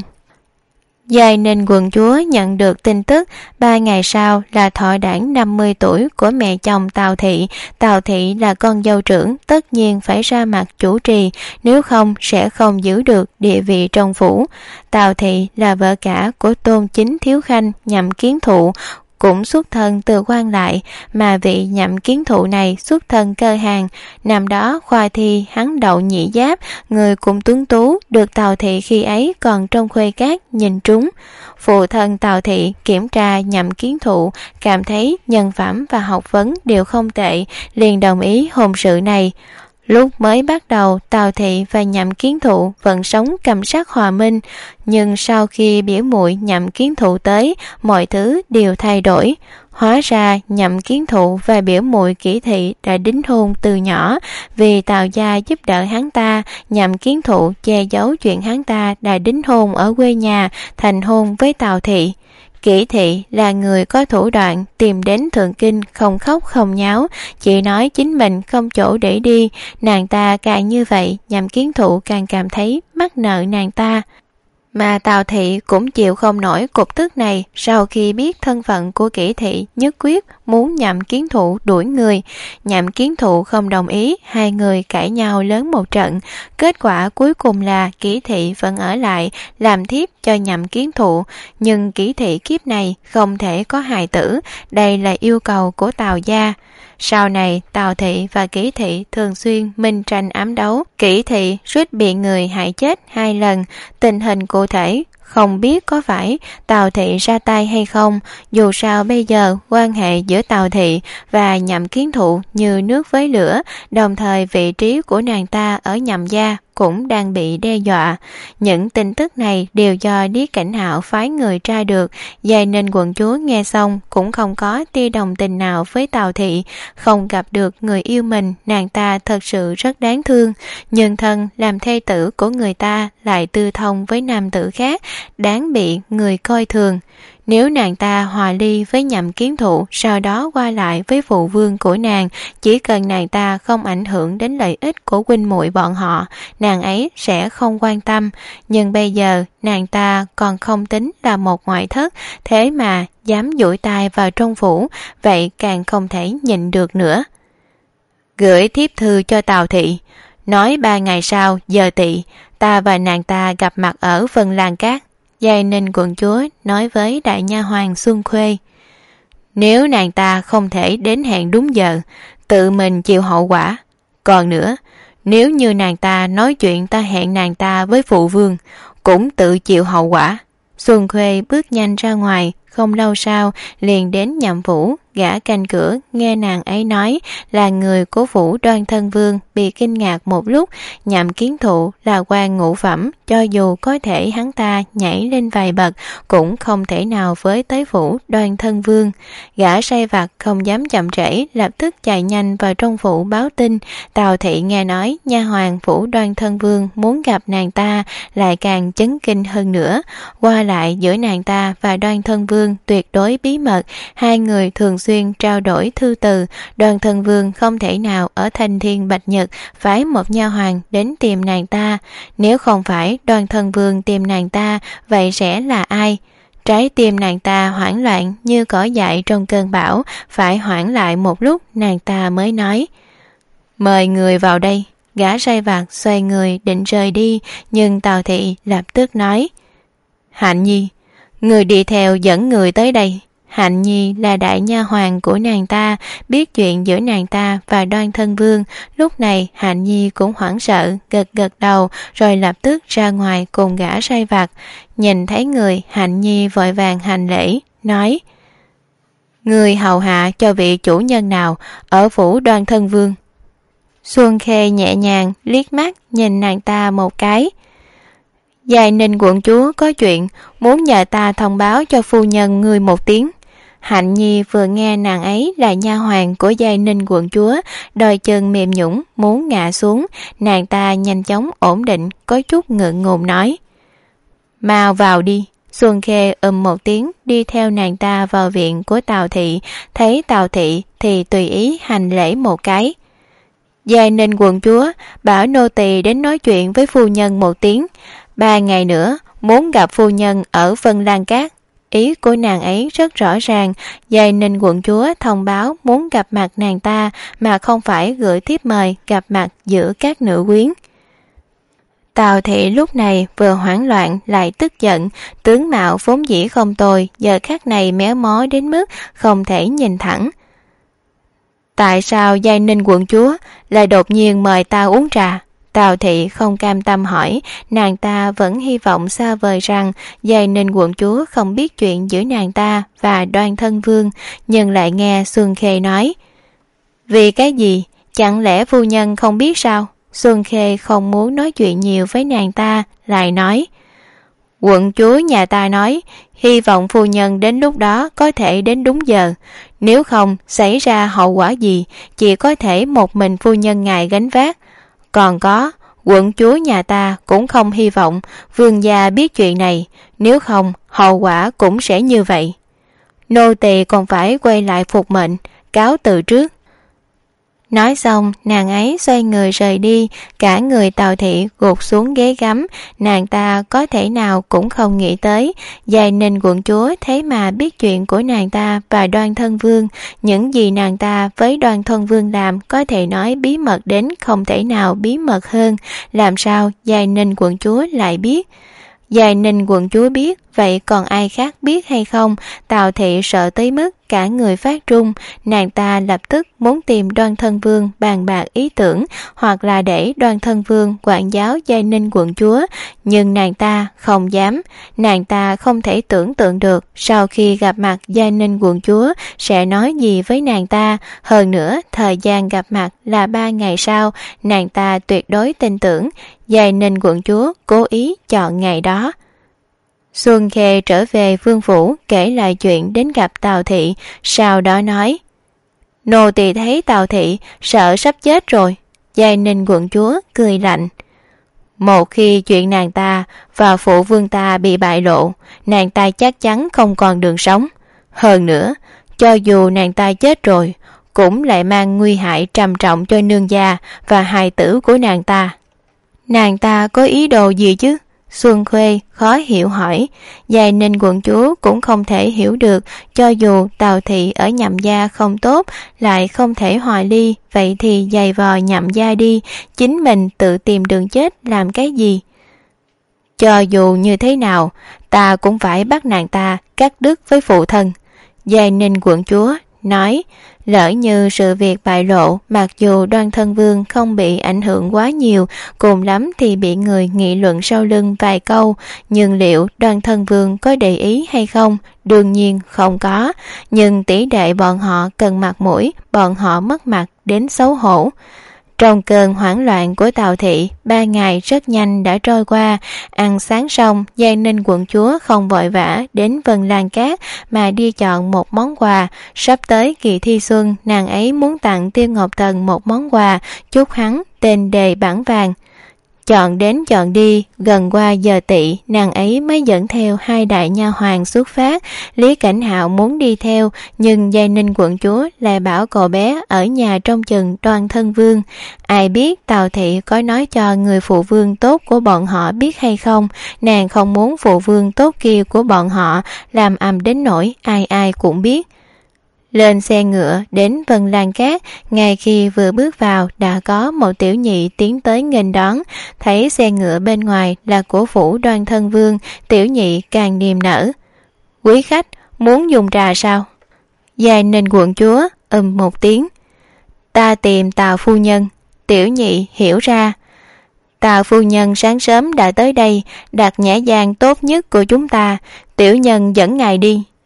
Giai Ninh quận chúa nhận được tin tức ba ngày sau là thọ đản năm mươi tuổi của mẹ chồng Tào Thị. Tào Thị là con dâu trưởng, tất nhiên phải ra mặt chủ trì, nếu không sẽ không giữ được địa vị trong phủ. Tào Thị là vợ cả của Tôn Chính Thiếu Khanh Nhậm Kiến Thụ, cũng xuất thân từ quan lại, mà vị Nhậm Kiến Thụ này xuất thân cơ hàng. Năm đó khoa thi hắn đậu nhị giáp, người cùng tuấn tú, được Tào Thị khi ấy còn trong khuê cát nhìn trúng. Phụ thân Tào Thị kiểm tra Nhậm Kiến Thụ, cảm thấy nhân phẩm và học vấn đều không tệ, liền đồng ý hôn sự này. Lúc mới bắt đầu, Tào Thị và Nhậm Kiến Thụ vẫn sống cầm sắc hòa minh, nhưng sau khi biểu muội Nhậm Kiến Thụ tới, mọi thứ đều thay đổi. Hóa ra Nhậm Kiến Thụ và biểu muội Kỷ Thị đã đính hôn từ nhỏ, vì Tào gia giúp đỡ hắn ta, Nhậm Kiến Thụ che giấu chuyện hắn ta đã đính hôn ở quê nhà, thành hôn với Tào Thị. Kỷ Thị là người có thủ đoạn, tìm đến Thượng Kinh không khóc không nháo, chỉ nói chính mình không chỗ để đi. Nàng ta càng như vậy, Nhậm Kiến Thụ càng cảm thấy mắc nợ nàng ta. Mà Tào Thị cũng chịu không nổi cục tức này, sau khi biết thân phận của Kỷ Thị nhất quyết muốn Nhậm Kiến Thụ đuổi người. Nhậm Kiến Thụ không đồng ý, hai người cãi nhau lớn một trận. Kết quả cuối cùng là Kỷ Thị vẫn ở lại làm thiếp cho Nhậm Kiến Thụ, nhưng Kỷ Thị kiếp này không thể có hài tử, đây là yêu cầu của Tào gia. Sau này Tào Thị và Kỷ Thị thường xuyên minh tranh ám đấu, Kỷ Thị suýt bị người hại chết hai lần. Tình hình cụ thể không biết có phải Tào Thị ra tay hay không, dù sao bây giờ quan hệ giữa Tào Thị và Nhậm Kiến Thụ như nước với lửa, đồng thời vị trí của nàng ta ở Nhậm gia cũng đang bị đe dọa. Những tin tức này đều do Lý Cảnh Hạo phái người tra được. Giai Ninh quận chúa nghe xong cũng không có tia đồng tình nào với Tào Thị, không gặp được người yêu mình, nàng ta thật sự rất đáng thương. Nhân thân làm thê tử của người ta lại tư thông với nam tử khác, đáng bị người coi thường. Nếu nàng ta hòa ly với Nhậm Kiến Thụ, sau đó qua lại với phụ vương của nàng, chỉ cần nàng ta không ảnh hưởng đến lợi ích của huynh muội bọn họ, nàng ấy sẽ không quan tâm. Nhưng bây giờ nàng ta còn không tính là một ngoại thất, thế mà dám dụi tai vào trong phủ, vậy càng không thể nhịn được nữa. Gửi thiếp thư cho Tào Thị, nói ba ngày sau giờ tỵ, ta và nàng ta gặp mặt ở Vân Lan Cát. Giai Ninh quận chúa nói với đại nha hoàn Xuân Khuê, nếu nàng ta không thể đến hẹn đúng giờ, tự mình chịu hậu quả. Còn nữa, nếu như nàng ta nói chuyện ta hẹn nàng ta với phụ vương, cũng tự chịu hậu quả. Xuân Khuê bước nhanh ra ngoài, không lâu sau liền đến Nhậm phủ. Gã canh cửa nghe nàng ấy nói là người của Phủ Đoan Thân Vương, bị kinh ngạc một lúc. Nhậm Kiến Thụ là quan ngũ phẩm, cho dù có thể hắn ta nhảy lên vài bậc cũng không thể nào với tới Phủ Đoan Thân Vương. Gã sai vặt không dám chậm trễ, lập tức chạy nhanh vào trong phủ báo tin. Tào Thị nghe nói nha hoàn Phủ Đoan Thân Vương muốn gặp nàng ta, lại càng chấn kinh hơn nữa. Qua lại giữa nàng ta và Đoan Thân Vương tuyệt đối bí mật, hai người thường xuyên trao đổi thư từ. Đoan Thân Vương không thể nào ở Thanh Thiên Bạch Nhật phái một nha hoàn đến tìm nàng ta. Nếu không phải Đoan Thân Vương tìm nàng ta, vậy sẽ là ai? Trái tim nàng ta hoảng loạn như cỏ dại trong cơn bão, phải hoãn lại một lúc nàng ta mới nói, mời người vào đây. Gã sai vặt xoay người định rời đi, nhưng Tào Thị lập tức nói, Hạnh Nhi, người đi theo dẫn người tới đây. Hạnh Nhi là đại nha hoàn của nàng ta, biết chuyện giữa nàng ta và Đoan Thân Vương. Lúc này Hạnh Nhi cũng hoảng sợ, gật gật đầu rồi lập tức ra ngoài cùng gã sai vặt. Nhìn thấy người, Hạnh Nhi vội vàng hành lễ, nói, người hầu hạ cho vị chủ nhân nào ở Phủ Đoan Thân Vương? Xuân Khê nhẹ nhàng liếc mắt nhìn nàng ta một cái. Giai Ninh quận chúa có chuyện muốn nhờ ta thông báo cho phu nhân ngươi một tiếng. Hạnh Nhi vừa nghe nàng ấy là nha hoàn của Giai Ninh quận chúa, đôi chân mềm nhũn muốn ngã xuống, nàng ta nhanh chóng ổn định, có chút ngượng ngùng nói: "Mau vào đi." Xuân Khê ừm một tiếng đi theo nàng ta vào viện của Tào thị, thấy Tào thị thì tùy ý hành lễ một cái. Giai Ninh quận chúa bảo nô tỳ đến nói chuyện với phu nhân một tiếng, ba ngày nữa muốn gặp phu nhân ở Vân Lan Cát. Ý của nàng ấy rất rõ ràng, Giai Ninh quận chúa thông báo muốn gặp mặt nàng ta mà không phải gửi thiếp mời gặp mặt giữa các nữ quyến. Tào thị lúc này vừa hoảng loạn lại tức giận, tướng mạo vốn dĩ không tồi, giờ khắc này méo mó đến mức không thể nhìn thẳng. Tại sao Giai Ninh quận chúa lại đột nhiên mời ta uống trà? Tào thị không cam tâm hỏi, nàng ta vẫn hy vọng xa vời rằng Giai Ninh quận chúa không biết chuyện giữa nàng ta và Đoan Thân Vương, nhưng lại nghe Xuân Khê nói: "Vì cái gì? Chẳng lẽ phu nhân không biết sao?" Xuân Khê không muốn nói chuyện nhiều với nàng ta, lại nói: "Quận chúa nhà ta nói, hy vọng phu nhân đến lúc đó có thể đến đúng giờ. Nếu không xảy ra hậu quả gì, chỉ có thể một mình phu nhân ngài gánh vác. Còn có, quận chúa nhà ta cũng không hy vọng vương gia biết chuyện này, nếu không hậu quả cũng sẽ như vậy. Nô tỳ còn phải quay lại phục mệnh, cáo từ trước." Nói xong, nàng ấy xoay người rời đi, cả người Tào thị gục xuống ghế gắm. Nàng ta có thể nào cũng không nghĩ tới, Giai Ninh quận chúa thế mà biết chuyện của nàng ta và Đoan Thân Vương. Những gì nàng ta với Đoan Thân Vương làm có thể nói bí mật đến không thể nào bí mật hơn. Làm sao Giai Ninh quận chúa lại biết? Giai Ninh quận chúa biết, vậy còn ai khác biết hay không? Tào thị sợ tới mức cả người phát run, nàng ta lập tức muốn tìm Đoan Thân Vương bàn bạc ý tưởng, hoặc là để Đoan Thân Vương quản giáo Giai Ninh quận chúa, nhưng nàng ta không dám. Nàng ta không thể tưởng tượng được sau khi gặp mặt Giai Ninh quận chúa sẽ nói gì với nàng ta. Hơn nữa, thời gian gặp mặt là ba ngày sau, nàng ta tuyệt đối tin tưởng Giai Ninh quận chúa cố ý chọn ngày đó. Xuân Khê trở về vương phủ kể lại chuyện đến gặp Tào thị, sau đó nói: "Nô tỳ thấy Tào thị sợ sắp chết rồi." Giai Ninh quận chúa cười lạnh: "Một khi chuyện nàng ta và phụ vương ta bị bại lộ, nàng ta chắc chắn không còn đường sống. Hơn nữa, cho dù nàng ta chết rồi, cũng lại mang nguy hại trầm trọng cho nương gia và hài tử của nàng ta." "Nàng ta có ý đồ gì chứ?" Xuân Khê khó hiểu hỏi. Giai Ninh quận chúa cũng không thể hiểu được, cho dù Tào thị ở Nhậm gia không tốt, lại không thể hòa ly, vậy thì giày vò Nhậm gia đi, chính mình tự tìm đường chết làm cái gì? "Cho dù như thế nào, ta cũng phải bắt nàng ta cắt đứt với phụ thân." Giai Ninh quận chúa nói: "Lỡ như sự việc bại lộ, mặc dù Đoan Thân Vương không bị ảnh hưởng quá nhiều, cùng lắm thì bị người nghị luận sau lưng vài câu, nhưng liệu Đoan Thân Vương có để ý hay không? Đương nhiên không có, nhưng tỷ đệ bọn họ cần mặt mũi, bọn họ mất mặt đến xấu hổ." Trong cơn hoảng loạn của Tào thị, ba ngày rất nhanh đã trôi qua. Ăn sáng xong, Giai Ninh quận chúa không vội vã đến Vân Lan Cát mà đi chọn một món quà. Sắp tới kỳ thi xuân, nàng ấy muốn tặng Tiêu Ngọc Thần một món quà, chúc hắn tên đề bản vàng. Chọn đến chọn đi, gần qua giờ tỵ, nàng ấy mới dẫn theo hai đại nha hoàn xuất phát. Lý Cảnh Hạo muốn đi theo, nhưng Giai Ninh quận chúa lại bảo cậu bé ở nhà trông chừng Đoan Thân Vương. Ai biết Tào thị có nói cho người phụ vương tốt của bọn họ biết hay không? Nàng không muốn phụ vương tốt kia của bọn họ làm ầm đến nỗi ai ai cũng biết. Lên xe ngựa đến Vân Lan Cát, ngay khi vừa bước vào đã có một tiểu nhị tiến tới nghênh đón. Thấy xe ngựa bên ngoài là của phủ Đoan Thân Vương, tiểu nhị càng niềm nở. "Quý khách muốn dùng trà sao?" Giai Ninh quận chúa ừm một tiếng. "Ta tìm Tào phu nhân." Tiểu nhị hiểu ra. "Tào phu nhân sáng sớm đã tới đây, đặt nhã gian tốt nhất của chúng ta, tiểu nhân dẫn ngài đi."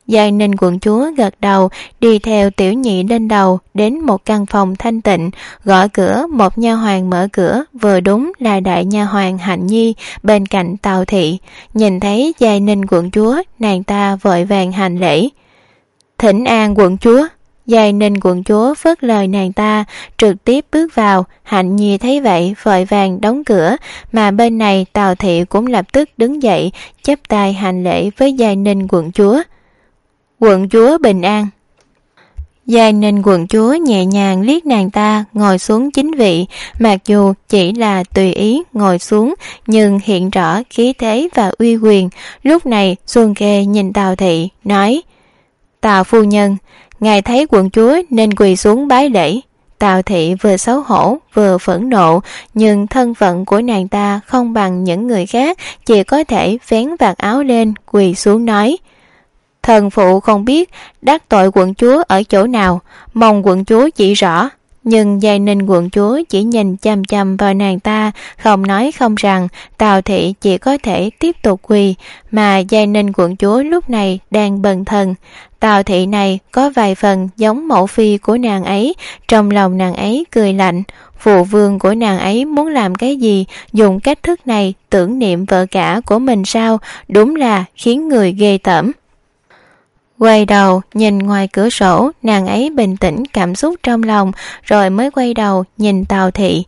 Giai Ninh quận chúa gật đầu, đi theo Tiểu Nhị lên đầu đến một căn phòng thanh tịnh, gõ cửa. Một nha hoàn mở cửa, vừa đúng là đại nha hoàn Hạnh Nhi bên cạnh Tào thị. Nhìn thấy Giai Ninh quận chúa, nàng ta vội vàng hành lễ. Thỉnh an quận chúa. Giai Ninh quận chúa phớt lời nàng ta, trực tiếp bước vào. Hạnh Nhi thấy vậy vội vàng đóng cửa, mà bên này Tào thị cũng lập tức đứng dậy, chắp tay hành lễ với Giai Ninh quận chúa. Quận chúa bình an. Giai Ninh quận chúa nhẹ nhàng liếc nàng ta, ngồi xuống chính vị. Mặc dù chỉ là tùy ý ngồi xuống, nhưng hiện rõ khí thế và uy quyền. Lúc này Xuân Khê nhìn Tào thị, nói: Tào phu nhân, ngài thấy quận chúa nên quỳ xuống bái lễ. Tào thị vừa xấu hổ vừa phẫn nộ, nhưng thân phận của nàng ta không bằng những người khác, chỉ có thể vén vạt áo lên quỳ xuống nói: Thần phụ không biết đắc tội quận chúa ở chỗ nào, mong quận chúa chỉ rõ. Nhưng Giai Ninh quận chúa chỉ nhìn chăm chăm vào nàng ta, không nói không rằng. Tào thị chỉ có thể tiếp tục quỳ, mà Giai Ninh quận chúa lúc này đang bần thần. Tào thị này có vài phần giống mẫu phi của nàng ấy. Trong lòng nàng ấy cười lạnh, phụ vương của nàng ấy muốn làm cái gì, dùng cách thức này tưởng niệm vợ cả của mình sao? Đúng là khiến người ghê tởm. Quay đầu nhìn ngoài cửa sổ, nàng ấy bình tĩnh cảm xúc trong lòng, rồi mới quay đầu nhìn Tào thị.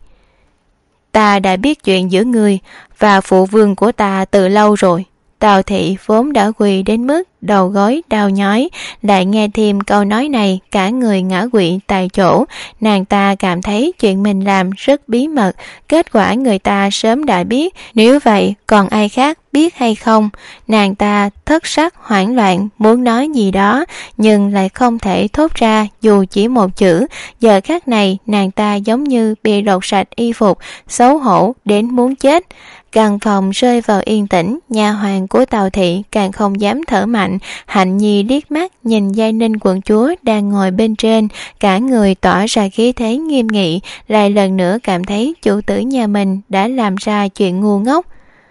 Ta đã biết chuyện giữa ngươi và phụ vương của ta từ lâu rồi. Tào thị vốn đã quỳ đến mức đầu gối đau nhói, lại nghe thêm câu nói này, cả người ngã quỵ tại chỗ. Nàng ta cảm thấy chuyện mình làm rất bí mật, kết quả người ta sớm đã biết, nếu vậy còn ai khác biết hay không? Nàng ta thất sắc hoảng loạn, muốn nói gì đó nhưng lại không thể thốt ra dù chỉ một chữ. Giờ khắc này nàng ta giống như bị lột sạch y phục, xấu hổ đến muốn chết. Căn phòng rơi vào yên tĩnh, nha hoàn của Tào thị càng không dám thở mạnh. Hạnh Nhi liếc mắt nhìn Giai Ninh quận chúa đang ngồi bên trên, cả người tỏ ra khí thế nghiêm nghị, lại lần nữa cảm thấy chủ tử nhà mình đã làm ra chuyện ngu ngốc.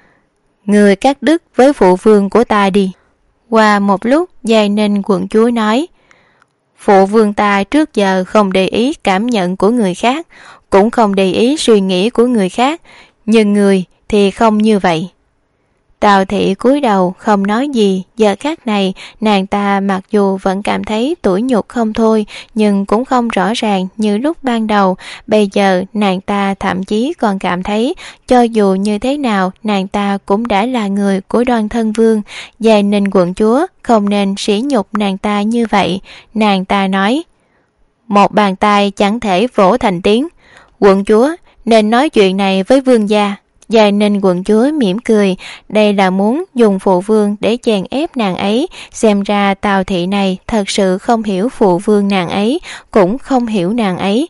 Người cắt đứt với phụ vương của ta đi. Qua một lúc, Giai Ninh quận chúa nói: Phụ vương ta trước giờ không để ý cảm nhận của người khác, cũng không để ý suy nghĩ của người khác, nhưng người thì không như vậy. Tào thị cúi đầu không nói gì. Giờ khắc này nàng ta mặc dù vẫn cảm thấy tủi nhục không thôi, nhưng cũng không rõ ràng như lúc ban đầu. Bây giờ nàng ta thậm chí còn cảm thấy cho dù như thế nào nàng ta cũng đã là người của Đoan Thân Vương. Giai Ninh quận chúa không nên sỉ nhục nàng ta như vậy. Nàng ta nói: Một bàn tay chẳng thể vỗ thành tiếng, quận chúa nên nói chuyện này với vương gia. Giai Ninh quận chúa mỉm cười, đây là muốn dùng phụ vương để chèn ép nàng ấy. Xem ra Tào thị này thật sự không hiểu phụ vương nàng ấy, cũng không hiểu nàng ấy.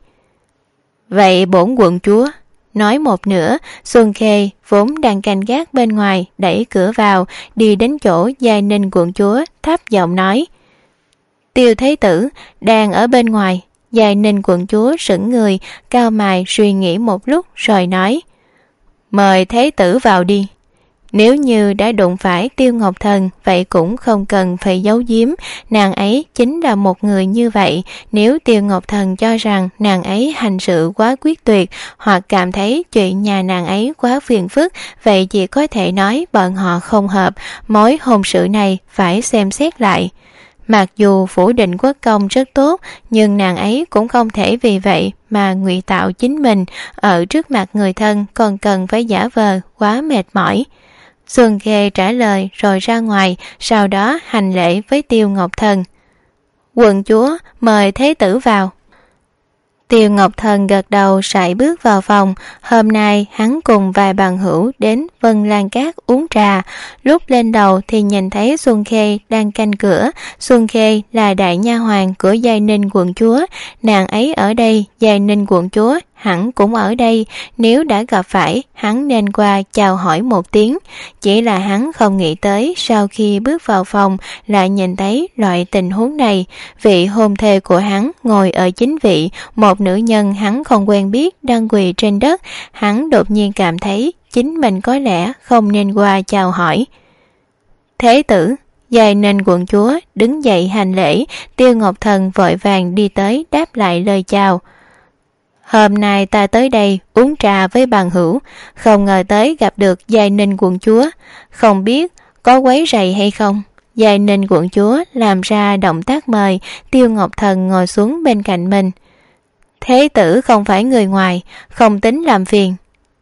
Vậy bổn quận chúa. Nói một nửa, Xuân Khê vốn đang canh gác bên ngoài đẩy cửa vào, đi đến chỗ Giai Ninh quận chúa, thấp giọng nói: Tiêu Thế tử đang ở bên ngoài. Giai Ninh quận chúa sững người, cau mày suy nghĩ một lúc rồi nói: Mời Thế tử vào đi. Nếu như đã đụng phải Tiêu Ngọc Thần, vậy cũng không cần phải giấu giếm, nàng ấy chính là một người như vậy. Nếu Tiêu Ngọc Thần cho rằng nàng ấy hành sự quá quyết tuyệt, hoặc cảm thấy chuyện nhà nàng ấy quá phiền phức, vậy chỉ có thể nói bọn họ không hợp, mối hôn sự này phải xem xét lại. Mặc dù phủ Định Quốc công rất tốt, nhưng nàng ấy cũng không thể vì vậy mà ngụy tạo chính mình, ở trước mặt người thân còn cần phải giả vờ quá mệt mỏi. Xuân Khê trả lời rồi ra ngoài, sau đó hành lễ với Tiêu Ngọc Thần. Quận chúa mời Thế tử vào. Tiêu Ngọc Thần gật đầu sải bước vào phòng. Hôm nay hắn cùng vài bằng hữu đến Vân Lan Cát uống trà. Lúc lên đầu thì nhìn thấy Xuân Khê đang canh cửa. Xuân Khê là đại nha hoàn của Giai Ninh quận chúa. Nàng ấy ở đây, Giai Ninh quận chúa hẳn cũng ở đây. Nếu đã gặp phải, hắn nên qua chào hỏi một tiếng. Chỉ là hắn không nghĩ tới sau khi bước vào phòng lại nhìn thấy loại tình huống này. Vị hôn thê của hắn ngồi ở chính vị, một nữ nhân hắn không quen biết đang quỳ trên đất. Hắn đột nhiên cảm thấy chính mình có lẽ không nên qua chào hỏi. Thế tử. Giai Ninh quận chúa đứng dậy hành lễ, Tiêu Ngọc Thần vội vàng đi tới đáp lại lời chào. Hôm nay ta tới đây uống trà với bằng hữu, không ngờ tới gặp được Giai Ninh quận chúa, không biết có quấy rầy hay không. Giai Ninh quận chúa làm ra động tác mời Tiêu Ngọc Thần ngồi xuống bên cạnh mình. Thế tử không phải người ngoài, không tính làm phiền.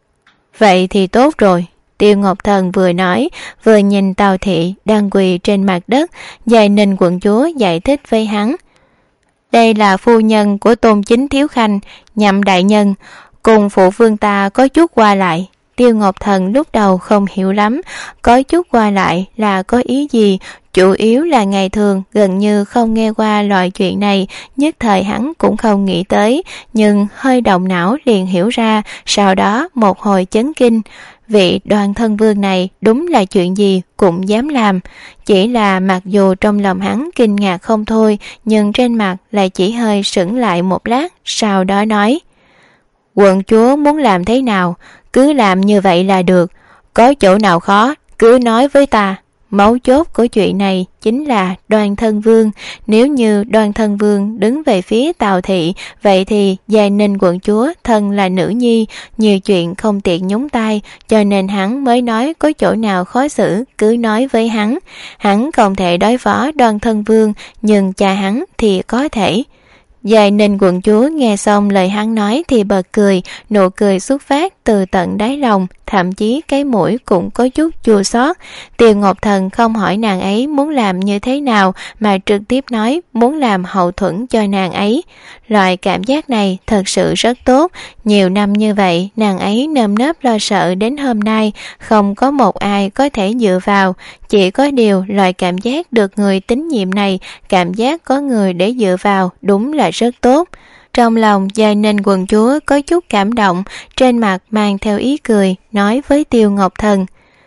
Vậy thì tốt rồi. Tiêu Ngọc Thần vừa nói vừa nhìn Tào Thị đang quỳ trên mặt đất. Giai Ninh quận chúa giải thích với hắn. Đây là phu nhân của Tôn Chính Thiếu Khanh, Nhậm đại nhân, cùng phụ vương ta có chút qua lại. Tiêu Ngọc Thần lúc đầu không hiểu lắm, có chút qua lại là có ý gì, chủ yếu là ngày thường gần như không nghe qua loại chuyện này, nhất thời hắn cũng không nghĩ tới, nhưng hơi động não liền hiểu ra, sau đó một hồi chấn kinh. Vị Đoàn thân vương này đúng là chuyện gì cũng dám làm, chỉ là mặc dù trong lòng hắn kinh ngạc không thôi, nhưng trên mặt lại chỉ hơi sững lại một lát, sau đó nói: Quận chúa muốn làm thế nào, cứ làm như vậy là được, có chỗ nào khó cứ nói với ta. Mấu chốt của chuyện này chính là Đoàn thân vương, nếu như Đoàn thân vương đứng về phía Tào Thị, vậy thì Giai Ninh quận chúa thân là nữ nhi, nhiều chuyện không tiện nhúng tay, cho nên hắn mới nói có chỗ nào khó xử cứ nói với hắn. Hắn không thể đối phó Đoàn thân vương, nhưng cha hắn thì có thể. Giai Ninh quận chúa nghe xong lời hắn nói thì bật cười, nụ cười xuất phát từ tận đáy lòng, thậm chí cái mũi cũng có chút chua xót. Tiêu Ngọc Thần không hỏi nàng ấy muốn làm như thế nào mà trực tiếp nói muốn làm hậu thuẫn cho nàng ấy. Loại cảm giác này thật sự rất tốt, nhiều năm như vậy nàng ấy nơm nớp lo sợ đến hôm nay không có một ai có thể dựa vào, chỉ có điều loại cảm giác được người tín nhiệm này, cảm giác có người để dựa vào đúng là rất tốt. Trong lòng Giai Ninh quận chúa có chút cảm động, trên mặt mang theo ý cười, nói với Tiêu Ngọc Thần: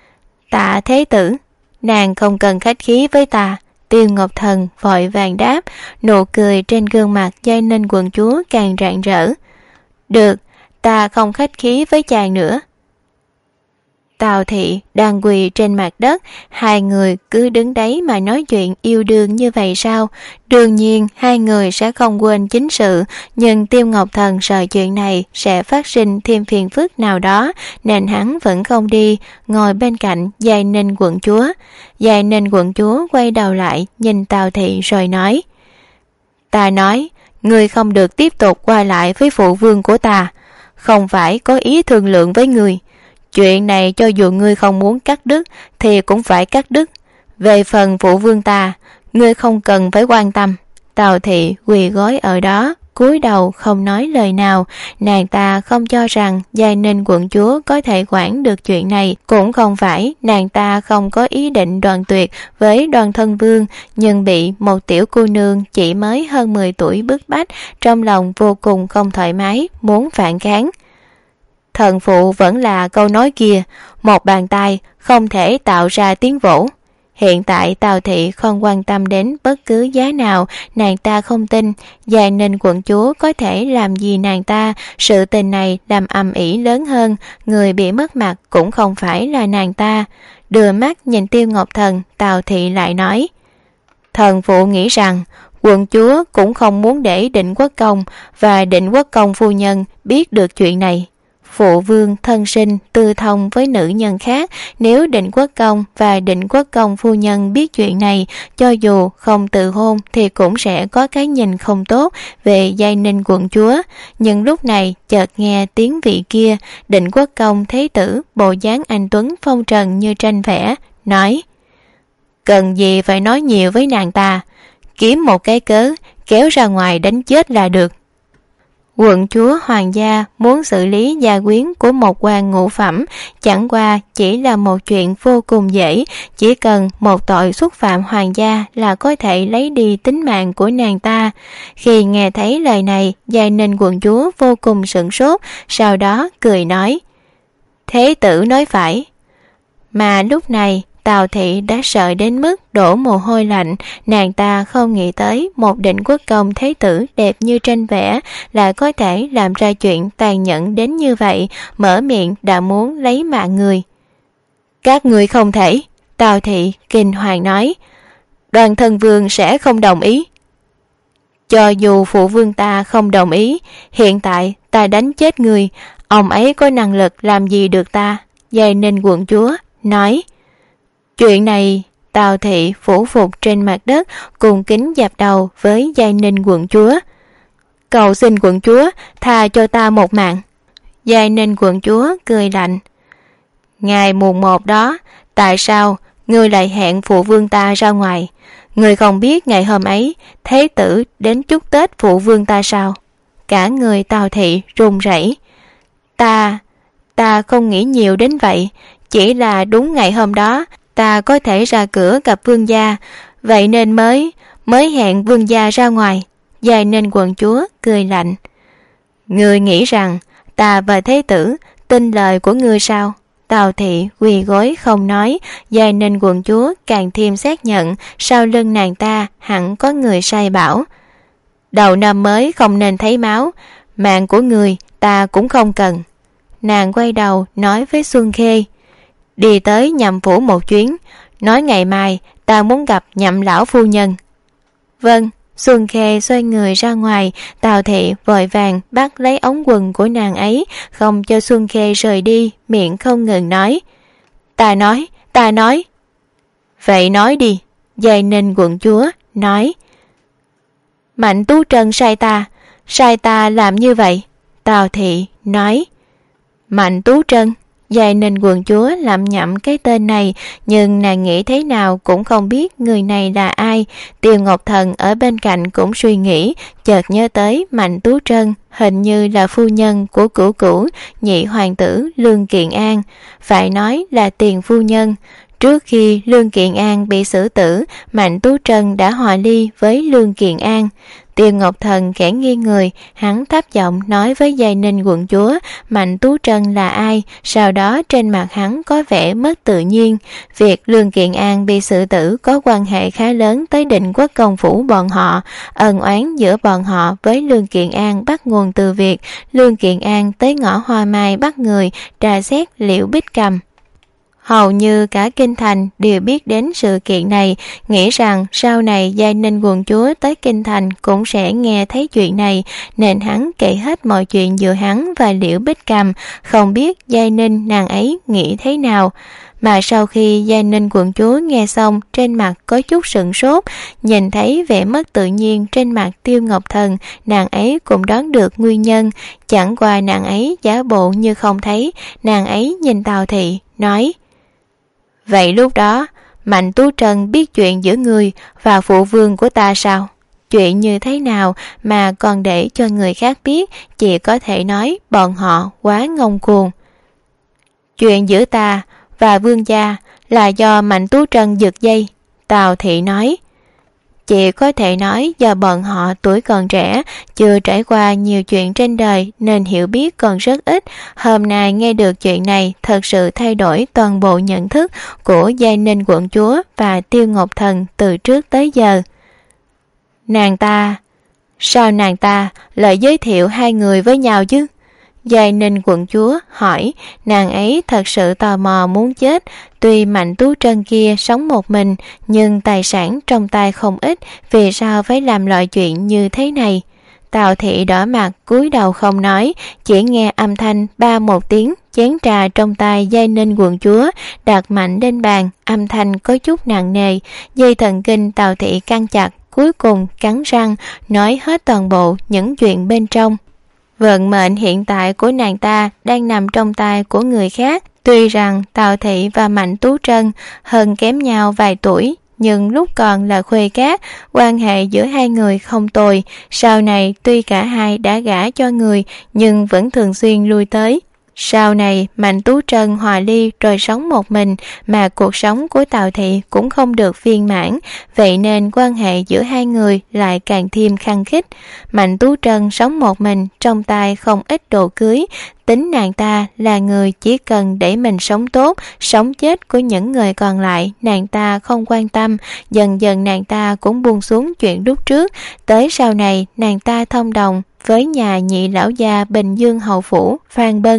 Tạ thế tử. Nàng không cần khách khí với ta. Tiêu Ngọc Thần vội vàng đáp, nụ cười trên gương mặt Giai Ninh quận chúa càng rạng rỡ. Được, ta không khách khí với chàng nữa. Tào Thị đang quỳ trên mặt đất, hai người cứ đứng đấy mà nói chuyện yêu đương như vậy sao? Đương nhiên hai người sẽ không quên chính sự, nhưng Tiêu Ngọc Thần sợ chuyện này sẽ phát sinh thêm phiền phức nào đó, nên hắn vẫn không đi, ngồi bên cạnh Giai Ninh quận chúa. Giai Ninh quận chúa quay đầu lại nhìn Tào Thị rồi nói: Ta nói, ngươi không được tiếp tục qua lại với phụ vương của ta, không phải có ý thương lượng với ngươi. Chuyện này cho dù ngươi không muốn cắt đứt thì cũng phải cắt đứt. Về phần phụ vương ta, ngươi không cần phải quan tâm. Tào Thị quỳ gối ở đó, cúi đầu không nói lời nào. Nàng ta không cho rằng Giai Ninh quận chúa có thể quản được chuyện này, cũng không phải nàng ta không có ý định đoạn tuyệt với Đoàn thân vương, nhưng bị một tiểu cô nương chỉ mới hơn mười tuổi bức bách, trong lòng vô cùng không thoải mái, muốn phản kháng. Thần phụ vẫn là câu nói kia, một bàn tay không thể tạo ra tiếng vỗ. Hiện tại Tào Thị không quan tâm đến bất cứ giá nào, nàng ta không tin Giai Ninh quận chúa có thể làm gì nàng ta. Sự tình này làm ầm ĩ lớn hơn, người bị mất mặt cũng không phải là nàng ta. Đưa mắt nhìn Tiêu Ngọc Thần, Tào Thị lại nói: Thần phụ nghĩ rằng quận chúa cũng không muốn để Định Quốc công và Định Quốc công phu nhân biết được chuyện này. Phụ vương thân sinh tư thông với nữ nhân khác, nếu Định Quốc công và Định Quốc công phu nhân biết chuyện này, cho dù không tự hôn thì cũng sẽ có cái nhìn không tốt về Giai Ninh quận chúa. Nhưng lúc này chợt nghe tiếng vị kia, Định Quốc công thế tử, bộ dáng anh tuấn phong trần như tranh vẽ, nói: Cần gì phải nói nhiều với nàng ta, kiếm một cái cớ kéo ra ngoài đánh chết là được. Quận chúa hoàng gia muốn xử lý gia quyến của một quan ngũ phẩm, chẳng qua chỉ là một chuyện vô cùng dễ, chỉ cần một tội xúc phạm hoàng gia là có thể lấy đi tính mạng của nàng ta. Khi nghe thấy lời này, Giai Ninh quận chúa vô cùng sửng sốt, sau đó cười nói: Thế tử nói phải. Mà lúc này Tào Thị đã sợ đến mức đổ mồ hôi lạnh, nàng ta không nghĩ tới một Định Quốc công thế tử đẹp như tranh vẽ lại có thể làm ra chuyện tàn nhẫn đến như vậy, mở miệng đã muốn lấy mạng người. Các người không thể. Tào Thị kinh hoàng nói: Đoàn thân vương sẽ không đồng ý. Cho dù phụ vương ta không đồng ý, hiện tại ta đánh chết người, ông ấy có năng lực làm gì được ta? Giai Ninh quận chúa nói. Chuyện này, Tào thị phủ phục trên mặt đất, cùng kính dập đầu với Giai Ninh quận chúa. Cầu xin quận chúa tha cho ta một mạng. Giai Ninh quận chúa cười lạnh. Ngày mùng một đó, tại sao ngươi lại hẹn phụ vương ta ra ngoài? Ngươi không biết ngày hôm ấy thế tử đến chúc Tết phụ vương ta sao? Cả người Tào thị run rẩy. Ta, ta không nghĩ nhiều đến vậy, chỉ là đúng ngày hôm đó ta có thể ra cửa gặp vương gia, vậy nên mới mới hẹn vương gia ra ngoài. Giai Ninh quận chúa cười lạnh. Ngươi nghĩ rằng ta và thế tử tin lời của ngươi sao? Tào thị quỳ gối không nói. Giai Ninh quận chúa càng thêm xác nhận sau lưng nàng ta hẳn có người sai bảo. Đầu năm mới không nên thấy máu, mạng của người ta cũng không cần. Nàng quay đầu nói với Xuân Khê. Đi tới Nhậm phủ một chuyến, nói ngày mai ta muốn gặp Nhậm lão phu nhân. Vâng. Xuân Khê xoay người ra ngoài. Tào thị vội vàng bắt lấy ống quần của nàng ấy, không cho Xuân Khê rời đi, miệng không ngừng nói. Ta nói, ta nói. Vậy nói đi. Giai Ninh quận chúa nói. Mạnh Tú Trân sai ta, sai ta làm như vậy. Tào thị nói. Mạnh Tú Trân. Giai Ninh quận chúa lẩm nhẩm cái tên này, nhưng nàng nghĩ thế nào cũng không biết người này là ai. Tiêu Ngọc Thần ở bên cạnh cũng suy nghĩ, chợt nhớ tới Mạnh Tú Trân, hình như là phu nhân của cửu cửu nhị hoàng tử Lương Kiện An, phải nói là tiền phu nhân. Trước khi Lương Kiện An bị xử tử, Mạnh Tú Trân đã hòa ly với Lương Kiện An. Tiêu Ngọc Thần khẽ nghiêng người, hắn thấp giọng nói với Giai Ninh quận chúa Mạnh Tú Trân là ai, sau đó trên mặt hắn có vẻ mất tự nhiên. Việc Lương Kiện An bị xử tử có quan hệ khá lớn tới Định Quốc công phủ bọn họ. Ân oán giữa bọn họ với Lương Kiện An bắt nguồn từ việc Lương Kiện An tới ngõ Hoa Mai bắt người tra xét Liễu Bích Cầm. Hầu như cả kinh thành đều biết đến sự kiện này, nghĩ rằng sau này Giai Ninh quận chúa tới kinh thành cũng sẽ nghe thấy chuyện này, nên hắn kể hết mọi chuyện giữa hắn và Liễu Bích Cầm. Không biết Giai Ninh nàng ấy nghĩ thế nào. Mà sau khi Giai Ninh quận chúa nghe xong, trên mặt có chút sửng sốt, nhìn thấy vẻ mất tự nhiên trên mặt Tiêu Ngọc Thần, nàng ấy cũng đoán được nguyên nhân. Chẳng qua nàng ấy giả bộ như không thấy. Nàng ấy nhìn Tào thị nói. Vậy lúc đó Mạnh Tú Trân biết chuyện giữa người và phụ vương của ta sao? Chuyện như thế nào mà còn để cho người khác biết? Chỉ có thể nói bọn họ quá ngông cuồng. Chuyện giữa ta và vương gia là do Mạnh Tú Trân giật dây. Tào thị nói. Chỉ có thể nói do bọn họ tuổi còn trẻ, chưa trải qua nhiều chuyện trên đời nên hiểu biết còn rất ít. Hôm nay nghe được chuyện này thật sự thay đổi toàn bộ nhận thức của Giai Ninh quận chúa và Tiêu Ngọc Thần từ trước tới giờ. Nàng ta, sao nàng ta lại giới thiệu hai người với nhau chứ? Giai Ninh quận chúa hỏi. Nàng ấy thật sự tò mò muốn chết. Tuy Mạnh Tú Trân kia sống một mình, nhưng tài sản trong tay không ít, vì sao phải làm loại chuyện như thế này? Tào thị đỏ mặt cúi đầu không nói, chỉ nghe âm thanh ba một tiếng, chén trà trong tay Giai Ninh quận chúa đặt mạnh lên bàn, âm thanh có chút nặng nề. Dây thần kinh Tào thị căng chặt, cuối cùng cắn răng nói hết toàn bộ những chuyện bên trong. Vận mệnh hiện tại của nàng ta đang nằm trong tay của người khác. Tuy rằng Tào thị và Mạnh Tú Trân hơn kém nhau vài tuổi, nhưng lúc còn là khuê cát, quan hệ giữa hai người không tồi. Sau này tuy cả hai đã gả cho người, nhưng vẫn thường xuyên lui tới. Sau này Mạnh Tú Trân hòa ly rồi sống một mình, mà cuộc sống của Tào thị cũng không được viên mãn, vậy nên quan hệ giữa hai người lại càng thêm khăng khít. Mạnh Tú Trân sống một mình, trong tay không ít đồ cưới. Tính nàng ta là người chỉ cần để mình sống tốt, sống chết của những người còn lại nàng ta không quan tâm. Dần dần nàng ta cũng buông xuống chuyện lúc trước. Tới sau này nàng ta thông đồng với nhà nhị lão gia Bình Dương hầu phủ Phan Bân.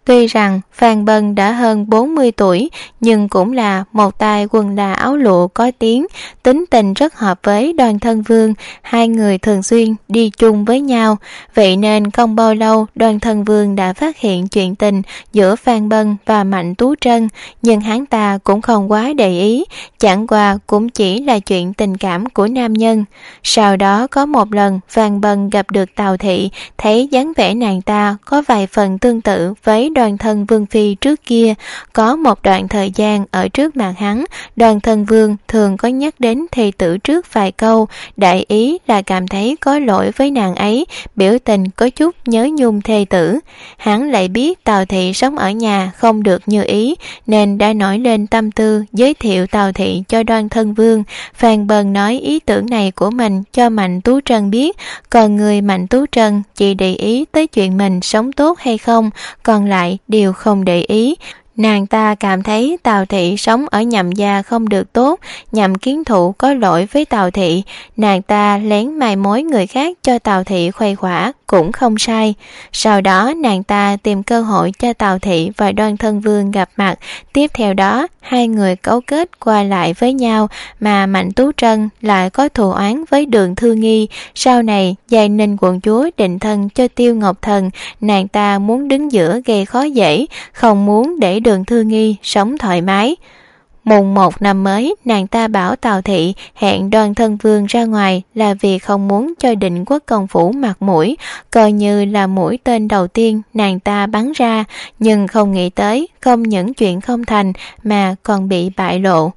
Tuy rằng Phan Bân đã hơn bốn mươi tuổi, nhưng cũng là một tay quần là áo lụa có tiếng, tính tình rất hợp với Đoàn Thân Vương, hai người thường xuyên đi chung với nhau. Vậy nên không bao lâu Đoàn Thân Vương đã phát hiện chuyện tình giữa Phan Bân và Mạnh Tú Trân, nhưng hắn ta cũng không quá để ý, chẳng qua cũng chỉ là chuyện tình cảm của nam nhân. Sau đó có một lần Phan Bân gặp được Tào Thị, thấy dáng vẻ nàng ta có vài phần tương tự với Đoàn Thân Vương phi trước kia. Có một đoạn thời gian ở trước mặt hắn, Đoàn Thân Vương thường có nhắc đến thê tử trước vài câu, đại ý là cảm thấy có lỗi với nàng ấy, biểu tình có chút nhớ nhung thê tử. Hắn lại biết Tào Thị sống ở nhà không được như ý, nên đã nổi lên tâm tư giới thiệu Tào Thị cho Đoàn Thân Vương. Phan Bân nói ý tưởng này của mình cho Mạnh Tú Trân biết, còn người Mạnh Tú Trân chỉ để ý tới chuyện mình sống tốt hay không, còn lại đều không để ý. Nàng ta cảm thấy Tào Thị sống ở Nhậm gia không được tốt, Nhậm Kiến Thụ có lỗi với Tào Thị, nàng ta lén mai mối người khác cho Tào Thị khuây khỏa cũng không sai. Sau đó nàng ta tìm cơ hội cho Tào Thị và Đoàn Thân Vương gặp mặt, tiếp theo đó hai người cấu kết qua lại với nhau, mà Mạnh Tú Trân lại có thù oán với Đường Thư Nghi. Sau này Giai Ninh quận chúa định thân cho Tiêu Ngọc Thần, nàng ta muốn đứng giữa gây khó dễ, không muốn để Đường Thư Nghi sống thoải mái. Mùng một năm mới, nàng ta bảo Tào Thị hẹn Đoàn Thân Vương ra ngoài là vì không muốn cho Định Quốc công phủ mặt mũi, coi như là mũi tên đầu tiên nàng ta bắn ra, nhưng không nghĩ tới không những chuyện không thành mà còn bị bại lộ.